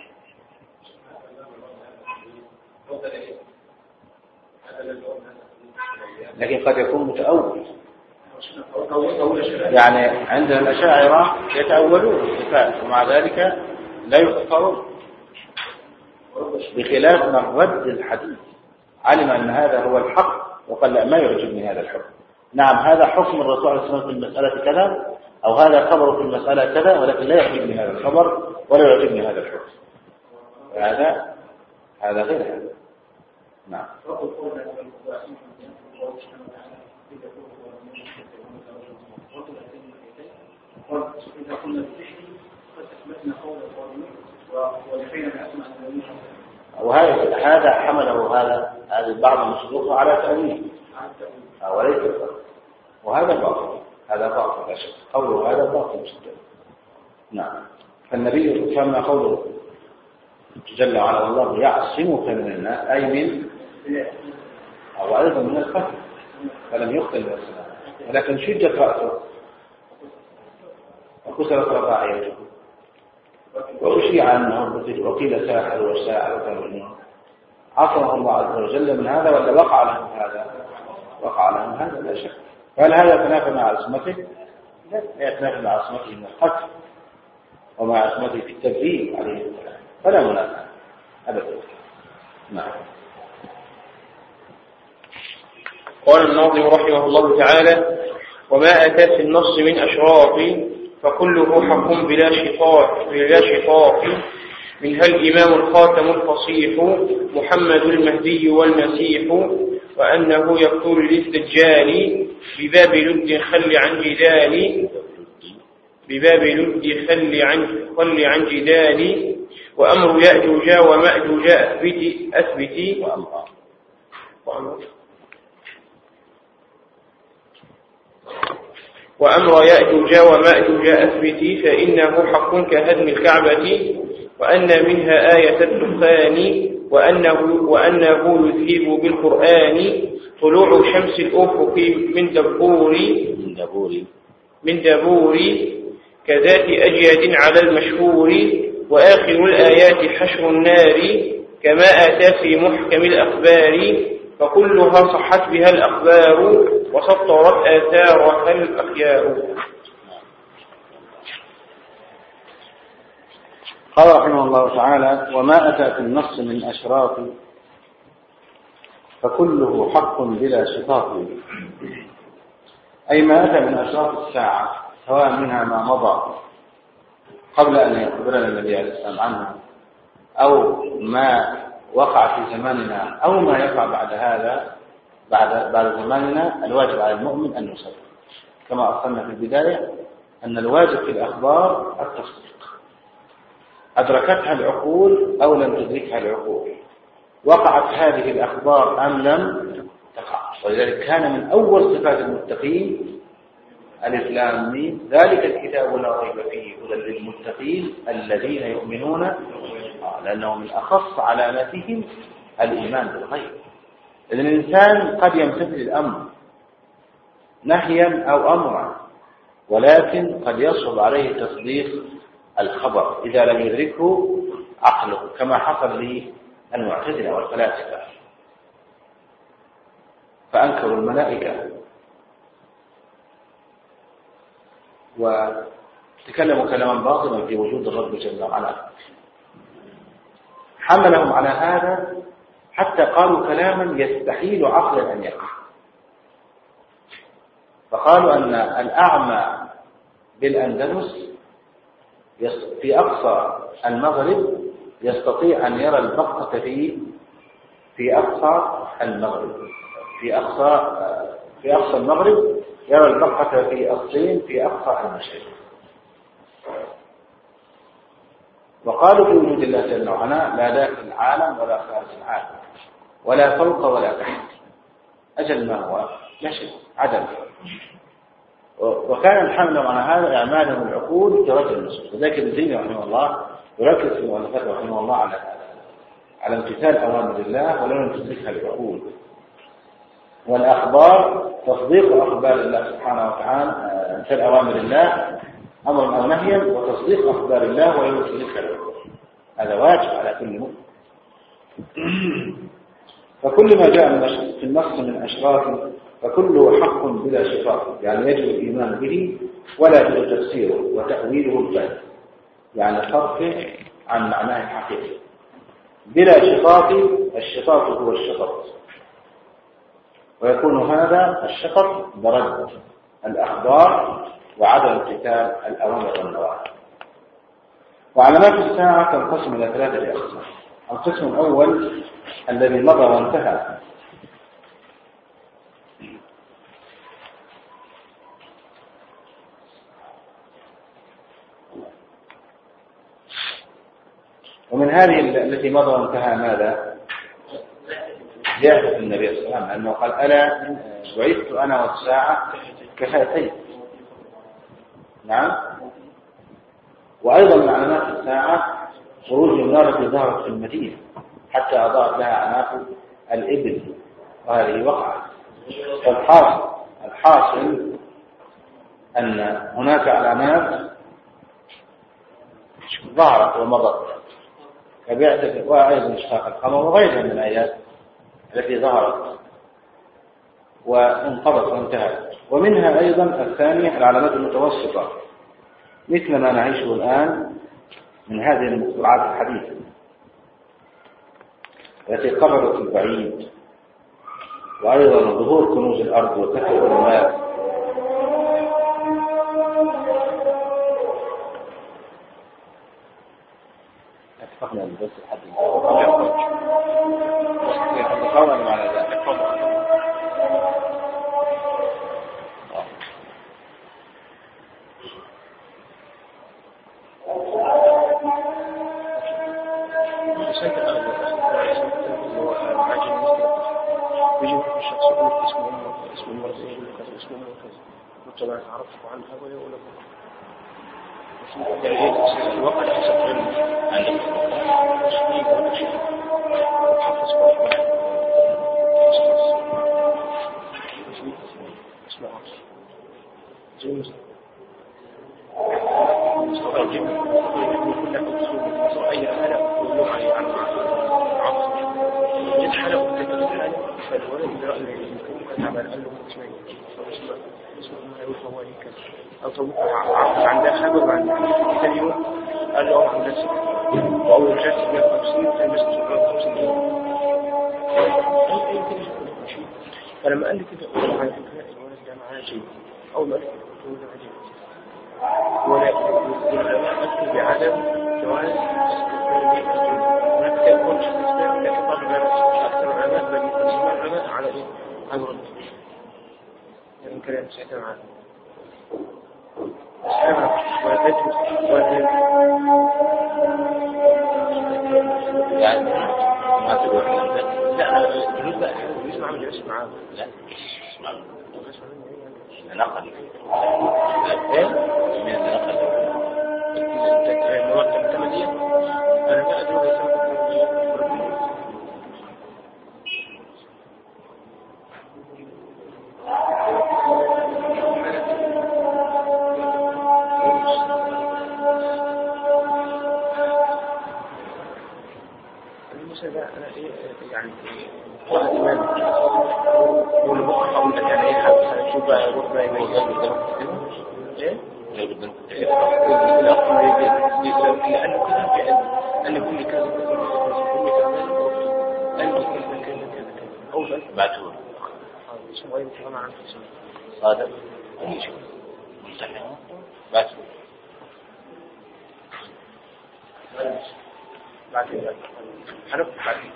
لكن قد يكون متأول، يعني عندنا الأشاعرة يتأولون الصفات ومع ذلك لا يكفرون، بخلاف من رد الحديث علم أن هذا هو الحق وقال لا ما يعجبني هذا الحكم. نعم هذا حكم الرسول عليه الصلاة والسلام في المسألة كذا، أو هذا خبر في المسألة كذا، ولكن لا يعجبني هذا الخبر ولا يعجبني هذا الحكم. هذا هذا غير هذا. نعم. وهذا هذا حمله هذا هذا البعض المشروط على تأويل وليس الفرق، وهذا باطل، هذا باطل لا شك، قوله هذا باطل جدا. نعم. فالنبي كما قوله جل وعلا الله يعصمك من الناس أي من أو أيضا من القتل، فلم يقتل بالسلام، ولكن شدت رأسه وكسرت رفاعيته وأشيع أنه وقيل ساحر وساحر وكذا. عصمه الله عز وجل من هذا ولا وقع له هذا؟ وقع له هذا لا شك. هل هذا يتنافى مع عصمته؟ لا يتنافى مع عصمته من القتل ومع عصمته في التكذيب عليه السلام، فلا منافى أبدا. نعم. قال الناظم رحمه الله تعالى: وما أتى في النص من أشراط فكله حق بلا شقاق بلا شقاق منها الإمام الخاتم الفصيح محمد المهدي والمسيح، وأنه يقتل للدجال بباب لد خل عن جدال بباب لد خل عن خل عن جدال وأمر يأجوج ومأجوج أثبت أثبت وأمر وأمر يأجوج ومأجوج أثبت فإنه حق كهدم الكعبة، وأن منها آية الدخان وأنه, وأنه يذهب بالقرآن طلوع شمس الأفق من دبور من دبور, من دبور كذات أجياد على المشهور، وآخر الآيات حشر النار كما آتى في محكم الأخبار، فكلها صحت بها الأخبار وسطرت آثارها الأخيار. قال رحمه الله تعالى: وما أتى في النص من أشراط فكله حق بلا شقاق، أي ما أتى من أشراط الساعة سواء منها ما مضى قبل أن يخبرنا النبي عليه السلام عنه، أو ما وقع في زماننا، أو ما يقع بعد هذا بعد بعد زماننا، الواجب على المؤمن أن يصدق، كما أصلنا في البداية أن الواجب في الأخبار التصديق، أدركتها العقول أو لم تدركها العقول، وقعت هذه الأخبار أم لم تقع. ولذلك كان من أول صفات المتقين الإسلام ذلك الكتاب لا ريب فيه هدى للمتقين الذين يؤمنون، لأنه من أخص علاماتهم الإيمان بالغيب. إذن الإنسان قد يمتثل الأمر نهيا أو أمرا، ولكن قد يصعب عليه تصديق الخبر إذا لم يدركه عقله، كما حصل للمعتزلة والفلاسفة فأنكروا الملائكة وتكلموا كلاما باطلا في وجود الرب جل وعلا. حملهم على هذا حتى قالوا كلاما يستحيل عقلا أن يقع. فقالوا أن الأعمى بالأندلس في أقصى المغرب يستطيع أن يرى البقة في في أقصى المغرب في أقصى في أقصى المغرب يرى البقة في الصين في أقصى المشرق. وقالوا في وجود الله جل وعلا لا داخل العالم ولا خارج العالم ولا فوق ولا تحت. أجل ما هو لا شيء عدم. وكان الحمل على هذا إعمالهم العقول كرجل النصوص. وذلك ابن تيمية رحمه الله يركز في مؤلفاته رحمه الله على على امتثال أوامر الله ولم تدركها العقول. والأخبار تصديق أخبار الله سبحانه وتعالى امتثال أوامر الله أمر أو نهيا وتصديق أخبار الله ولم تدركها العقول. هذا واجب على كل مؤمن. فكل ما جاء في النص من أشراف فكله حق بلا شفاف، يعني يجب الإيمان به ولا يجب تفسيره وتأويله البعيد، يعني صرفه عن معناه الحقيقي. بلا شفاف، الشفاف هو الشطط، ويكون هذا الشطط برد الأخبار وعدم امتثال الأوامر والنواهي. وعلامات الساعة تنقسم إلى ثلاثة أقسام. القسم الأول الذي مضى وانتهى، ومن هذه التي مضى وانتهى ماذا؟ بعثة النبي صلى الله عليه وسلم، أنه قال ألا بعثت أنا والساعة كهاتين. نعم. وأيضا من علامات الساعة خروج النار التي ظهرت في المدينة حتى أضاءت لها أعناق الإبل، وهذه وقعت. فالحاصل الحاصل أن هناك علامات ظهرت ومضت كبعثة وأيضا انشقاق القمر وغيرها من الآيات التي ظهرت وانقضت وانتهت. ومنها أيضا الثانية العلامات المتوسطة، مثل ما نعيشه الآن من هذه المخترعات الحديثة التي قربت البعيد، وأيضا ظهور كنوز الأرض وكثرة المال. اتفقنا بس الحد نتقاوم على ذلك. طبعا عرفت عن هذا ولا يعني الوقت حسب علمه عندك تشبيه ولا شيء تحفظ واحد اسمع زي مثلا مستوى جدا يكون لك أسلوب أي حالة واللغة عليه عن عصر جد حالة وتجد حالة فالولد برأيه يمكن تعمل قال له اسمعي اسمع اسمع ما يروح هو هيك أو توقع عقل عندها خبر عندها ثاني يوم قال له أوعى نفسك وأول جلسة مئة وخمسين ثاني جلسة سبعمائة وخمسين يوم. فلما قال لي كده قلت له على فكرة الولد ده معاه شيء أول ما قال لي كده قلت له عجيب ولا أكتب بعدم جواز هناك تكونش في الإسلام لكن بعض أكثر العلماء بل يقسم العلماء على إيه؟ على الرد يعني كلام سيئة معاه أسلامه وأدته وأدته يعني ما تقول لا الجلوس بقى يسمع من يسمع معاه لا اسمع نقل ايه من نقل الوقت الثمانية أنا ما أدري يسمع المسألة أنا إيه يعني واحد إمام يقول له بقى أقول لك يعني إيه حد شوف بقى يروح بقى يميز إيه؟ لأنه كده لأنه كده قال له كل كذا كل كذا بعتوا صادق بعتوا بعدين حلو بعدين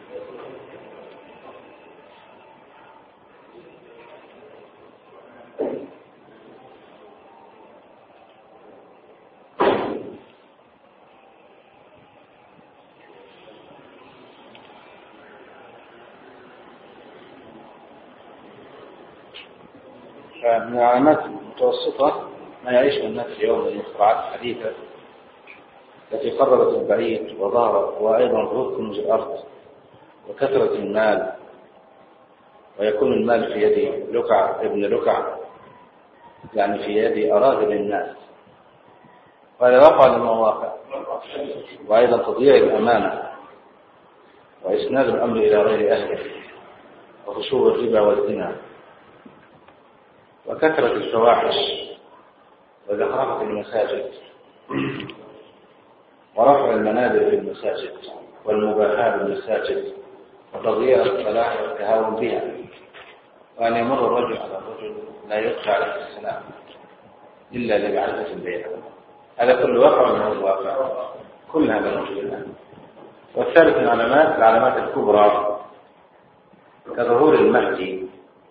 من العلامات المتوسطة ما يعيش الناس اليوم من المخترعات الحديثة التي قربت البعيد وظهرت، وأيضا ظهور كنوز الأرض وكثرة المال، ويكون المال في يد لكع ابن لكع، يعني في يد أراذل الناس، وهذا واقع لما واقع. وأيضا تضييع الأمانة وإسناد الأمر إلى غير أهله وخشوع الربا والزنا وكثرة الفواحش وزخرفة المساجد ورفع المنابر في المساجد والمباحاة بالمساجد وتضييع الصلاة والتهاون بها، وأن يمر الرجل على الرجل لا يلقى عليه السلام إلا لمعرفة البيع. هذا كله واقع من الواقع، كل هذا موجود الآن. والثالث من العلامات العلامات الكبرى كظهور المهدي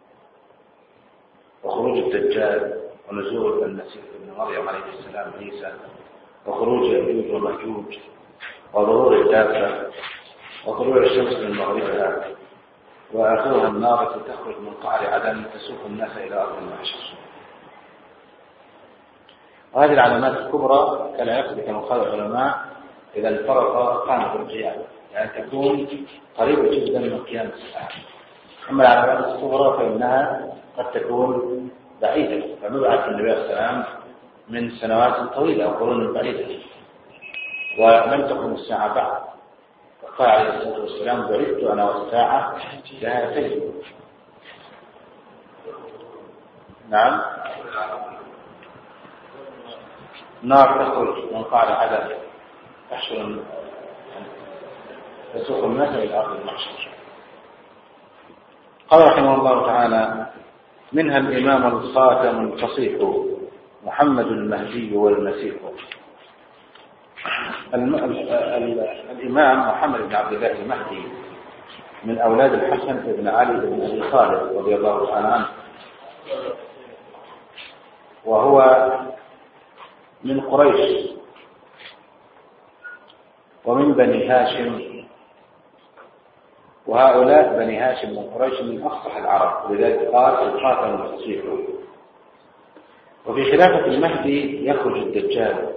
وخروج الدجال ونزول المسيح ابن مريم عليه السلام عيسى وخروج يأجوج ومأجوج وظهور الدابة وطلوع الشمس من مغربها وآخرها النار التي تخرج من قعر عدن تسوق الناس إلى أرض المحشر. وهذه العلامات الكبرى كان يقضي كما قال العلماء إذا انفرط قامت القيامة، يعني تكون قريبة جدا من قيام الساعة. أما العلامات الصغرى فإنها قد تكون بعيدة، فمبعث النبي عليه السلام من سنوات طويلة أو قرون بعيدة، ولم تكن الساعة بعد. فقال عليه الصلاة والسلام بعثت أنا والساعة كهاتين. نعم، نار تخرج من قعر عدن تحشر تسوق الناس إلى أرض المحشر. قال رحمه الله تعالى: منها الإمام الخاتم الفصيح محمد المهدي والمسيح. الإمام محمد بن عبد الله المهدي من أولاد الحسن بن علي بن أبي طالب رضي الله تعالى عنه، وهو من قريش ومن بني هاشم، وهؤلاء بني هاشم من قريش من أفصح العرب، لذلك قال الخاتم الفصيح. وفي خلافة المهدي يخرج الدجال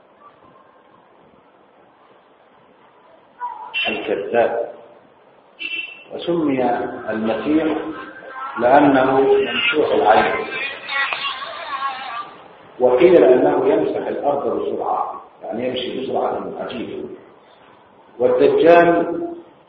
الكذاب، وسمي المسيح لأنه ممسوح العين، وقيل لأنه يمسح الأرض بسرعة، يعني يمشي بسرعة عجيبة. والدجال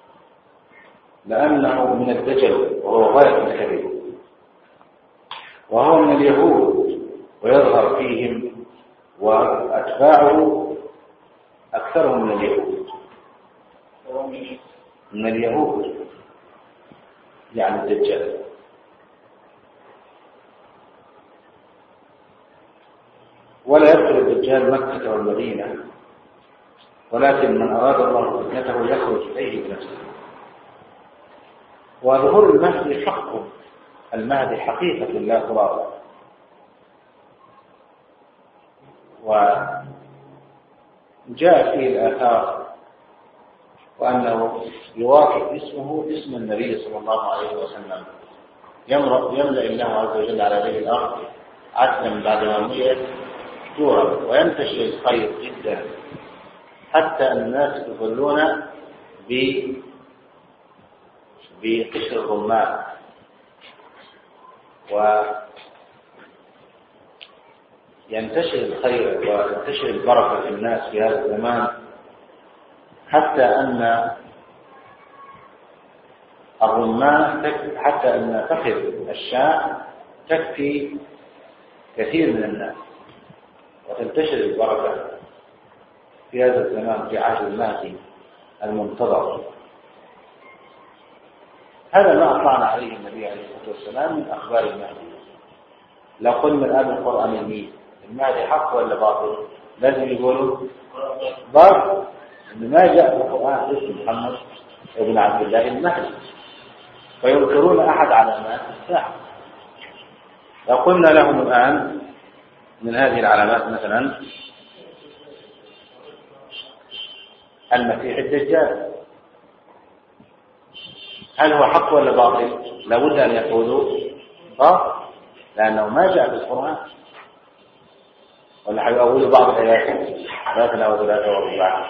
لأنه من الدجل وهو غاية الكذب، وهو من اليهود ويظهر فيهم، وأتباعه أكثرهم من اليهود من اليهود يعني الدجال. ولا يدخل الدجال مكة والمدينة، ولكن من أراد الله فتنته يخرج إليه بنفسه. وظهور المهدي حق، المهدي حقيقة لا خرافة. وجاء فيه الآثار وأنه يوافق اسمه اسم النبي صلى الله عليه وسلم، يملأ الله عز وجل على هذه الأرض عدلا بعدما ملئت جورا، وينتشر الخير جدا حتى الناس يظلون بقشر الرمان، وينتشر الخير وينتشر البركة في الناس في هذا الزمان، حتى أن الرمان حتى أن فخذ الشاة تكفي كثير من الناس، وتنتشر البركة في هذا الزمان في عهد المهدي المنتظر. هذا ما أطلعنا عليه النبي عليه الصلاة والسلام من أخبار المهدي. لو قلنا الآن القرآنيين المهدي حق ولا باطل لازم يقولوا باطل، إن ما جاء في القرآن اسم محمد ابن عبد الله المهدي، فينكرون أحد علامات الساعة. لو قلنا لهم الآن من هذه العلامات مثلا المسيح الدجال، هل هو حق ولا باطل؟ لابد أن يقولوا باطل لأنه ما جاء في القرآن. ولا حيقولوا بعض الآيات ثلاثة أو ثلاثة وربع.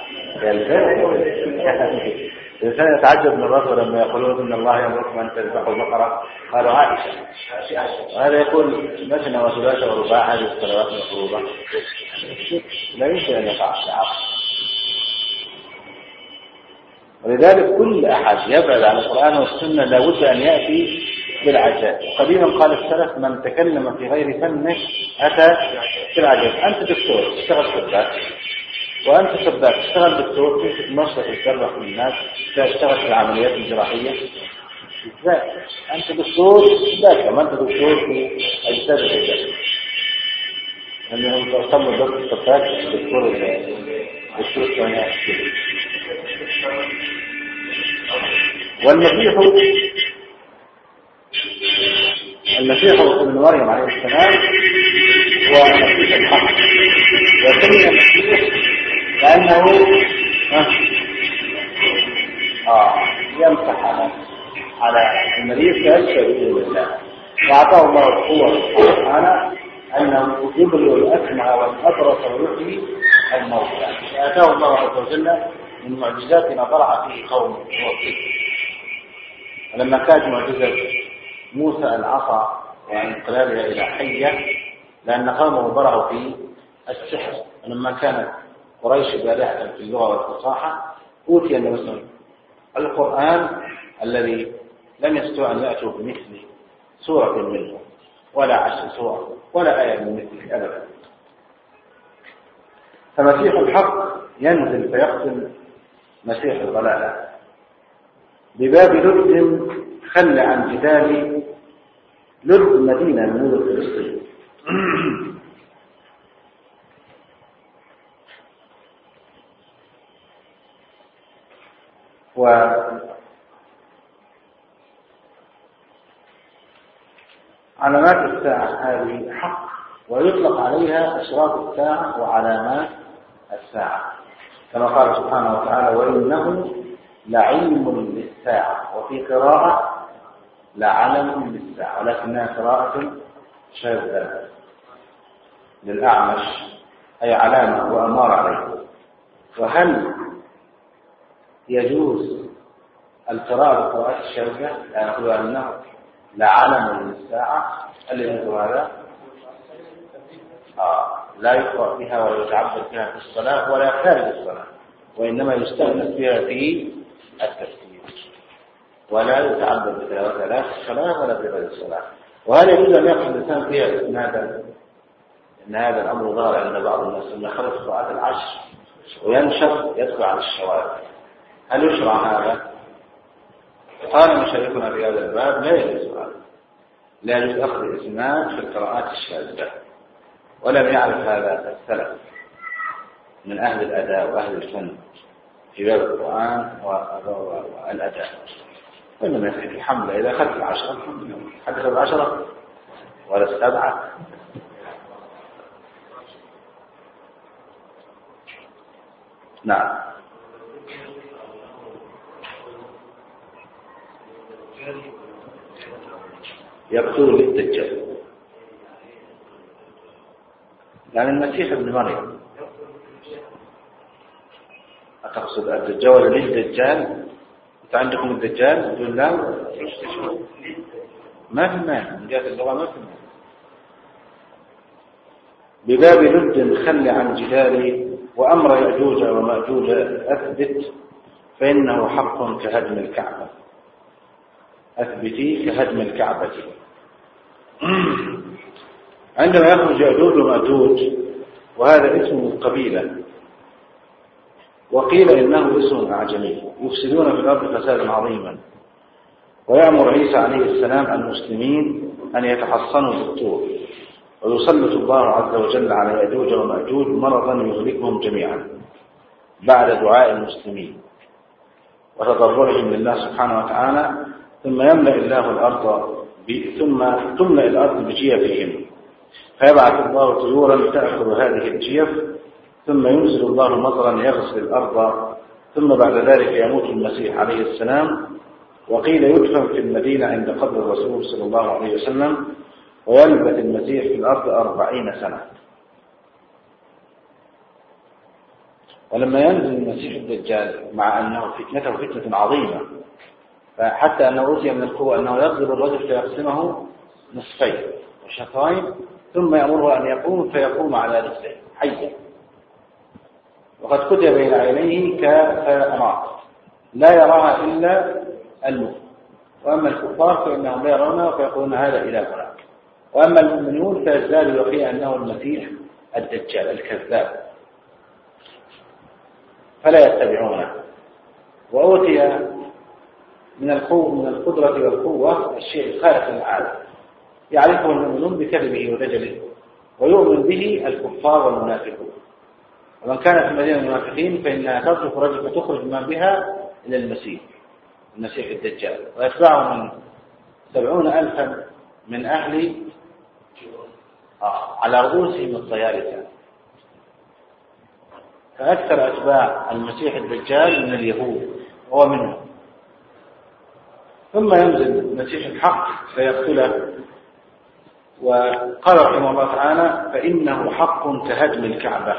الإنسان يتعجب من الرسول لما يقولون إن الله يأمركم أن تذبحوا بقرة، قالوا عائشة، وهذا يقول مثنى وثلاثة ورباع هذه الصلوات المفروضة لا يمكن أن يقع في عقل. ولذلك كل أحد يبعد عن القرآن والسنة لابد أن يأتي بالعجائب. قديما قال السلف من تكلم في غير فنه أتى بالعجائب. أنت دكتور تشتغل سباك، وأنت سباك تشتغل دكتور تمسك مشرق تجرح من الناس، تشتغل في العمليات الجراحية. لا، أنت دكتور سباك كما أنت دكتور في أجساد الرجال. لأنه تصمم دكتور السباك دكتور دكتور الثانية. والمسيح المسيح ابن مريم عليه السلام هو المسيح الحق، وسمي المسيح لأنه آه يمسح على على المريض فيشفى بإذن الله، وأعطاه الله القوة سبحانه أنه يبرئ الأكمى والأبرص ويحيي الموتى. آتاه الله عز وجل من معجزات ما برع فيه قوم وقته. ولما كانت معجزة موسى العصا وانقلابها إلى حية لأن قومه برعوا في السحر، ولما كانت قريش بالغة في اللغة والفصاحة أوتي النبي القرآن الذي لم يستطيعوا أن يأتوا بمثل سورة منه ولا عشر سور ولا آية من مثله أبدا. فمسيح الحق ينزل فيقتل مسيح الضلالة. بباب لد خل عن جدال لد مدينة من مدن فلسطين. وعلامات الساعة هذه حق، ويطلق عليها أشراط الساعة وعلامات الساعة، كما قال سبحانه وتعالى وإنه لعلم للساعة، وفي قراءة لعلم للساعة، ولكنها قراءة شاذة للأعمش، أي علامة وأمار عليه. وهل يجوز القراءة بالقراءات الشاذة؟ لا نقول أنه لعلم للساعة الذي هذا آه لا يقرأ بها ولا يتعبد بها في الصلاة ولا خارج الصلاة، وإنما يستأنس بها في التفسير، ولا يتعبد بتلاوتها لا في الصلاة ولا في غير الصلاة. وهل يجوز أن يقصد الإنسان فيها إن هذا إن هذا الأمر ظاهر عند بعض الناس أن خلص قراءة العشر وينشط يدخل على الشوارع، هل يشرع هذا؟ قال مشايخنا في هذا الباب لا يجوز هذا، لا يجوز أخذ الإسناد في القراءات الشاذة، ولم يعرف هذا السلف من أهل الأداء وأهل الفن في باب القرآن والأداء. وإنما يكفي الحمد لله إذا أخذت العشرة الحمد لله، حدث العشرة ولا السبعة. نعم. يقتل للدجال، يعني المسيح ابن مريم. أتقصد الدجال ولا للدجال؟ أنت عندكم الدجال تقول لا ما في مانع من جهة اللغة ما في مانع. بباب لد خل عن جدالي وأمر يأجوج ومأجوج أثبت فإنه حق كهدم الكعبة. أثبتي كهدم الكعبة. عندما يخرج يأجوج ومأجوج وهذا اسم القبيلة، وقيل إنه اسم أعجمي، يفسدون في الأرض فسادا عظيما ويأمر عيسى عليه السلام المسلمين أن يتحصنوا بالطور، ويسلط الله عز وجل على يأجوج ومأجوج مرضا يهلكهم جميعا بعد دعاء المسلمين وتضرعهم لله سبحانه وتعالى، ثم يملأ الله الأرض ثم تملأ الأرض بجيفهم، فيبعث الله طيورا تأخذ هذه الجيف، ثم ينزل الله مطرا يغسل الأرض، ثم بعد ذلك يموت المسيح عليه السلام، وقيل يدفن في المدينة عند قبر الرسول صلى الله عليه وسلم، ويلبث المسيح في الأرض أربعين سنة. ولما ينزل المسيح الدجال مع أنه فتنته فتنة عظيمة، فحتى أنه أوتي من القوة أنه يضرب الرجل فيقسمه نصفين وشطرين، ثم يأمره أن يقوم فيقوم على رجليه حيا، وقد كتب بين عينيه كأناط لا يراها إلا المؤمن، وأما الكفار فإنهم لا يرونها فيقولون هذا إلهنا، وأما المؤمنون فيزداد يقين أنه المسيح الدجال الكذاب فلا يتبعونه. وأوتي من القوة من القدرة والقوة الشيء الخارق للعادة يعرفه المؤمنون بكذبه ودجله، ويؤمن به الكفار والمنافقون. ومن كان في مدينة المنافقين فإنها تصرف رجل فتخرج من بها إلى المسيح المسيح الدجال، ويتبعه من سبعون ألفا من أهل آه على رؤوسهم الطيالسة، فأكثر أتباع المسيح الدجال من اليهود هو منهم. ثم ينزل المسيح الحق فيقتله، وقال رحمه الله تعالى فإنه حق كهدم الكعبة.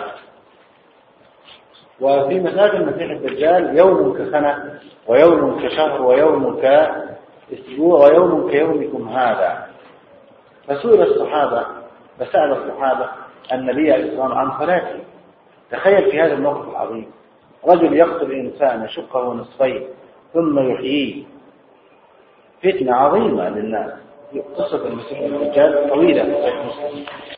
وفي مساجد المسيح الدجال يوم كسنة، ويوم كشهر، ويوم كأسبوع، ويوم كيومكم هذا. فسئل الصحابة فسأل الصحابة النبي عليه الصلاة والسلام عن صلاته. تخيل في هذا الموقف العظيم رجل يقتل إنسان يشقه نصفين ثم يحييه، فتنة عظيمة للناس. قصة المسيح الدجال طويلة.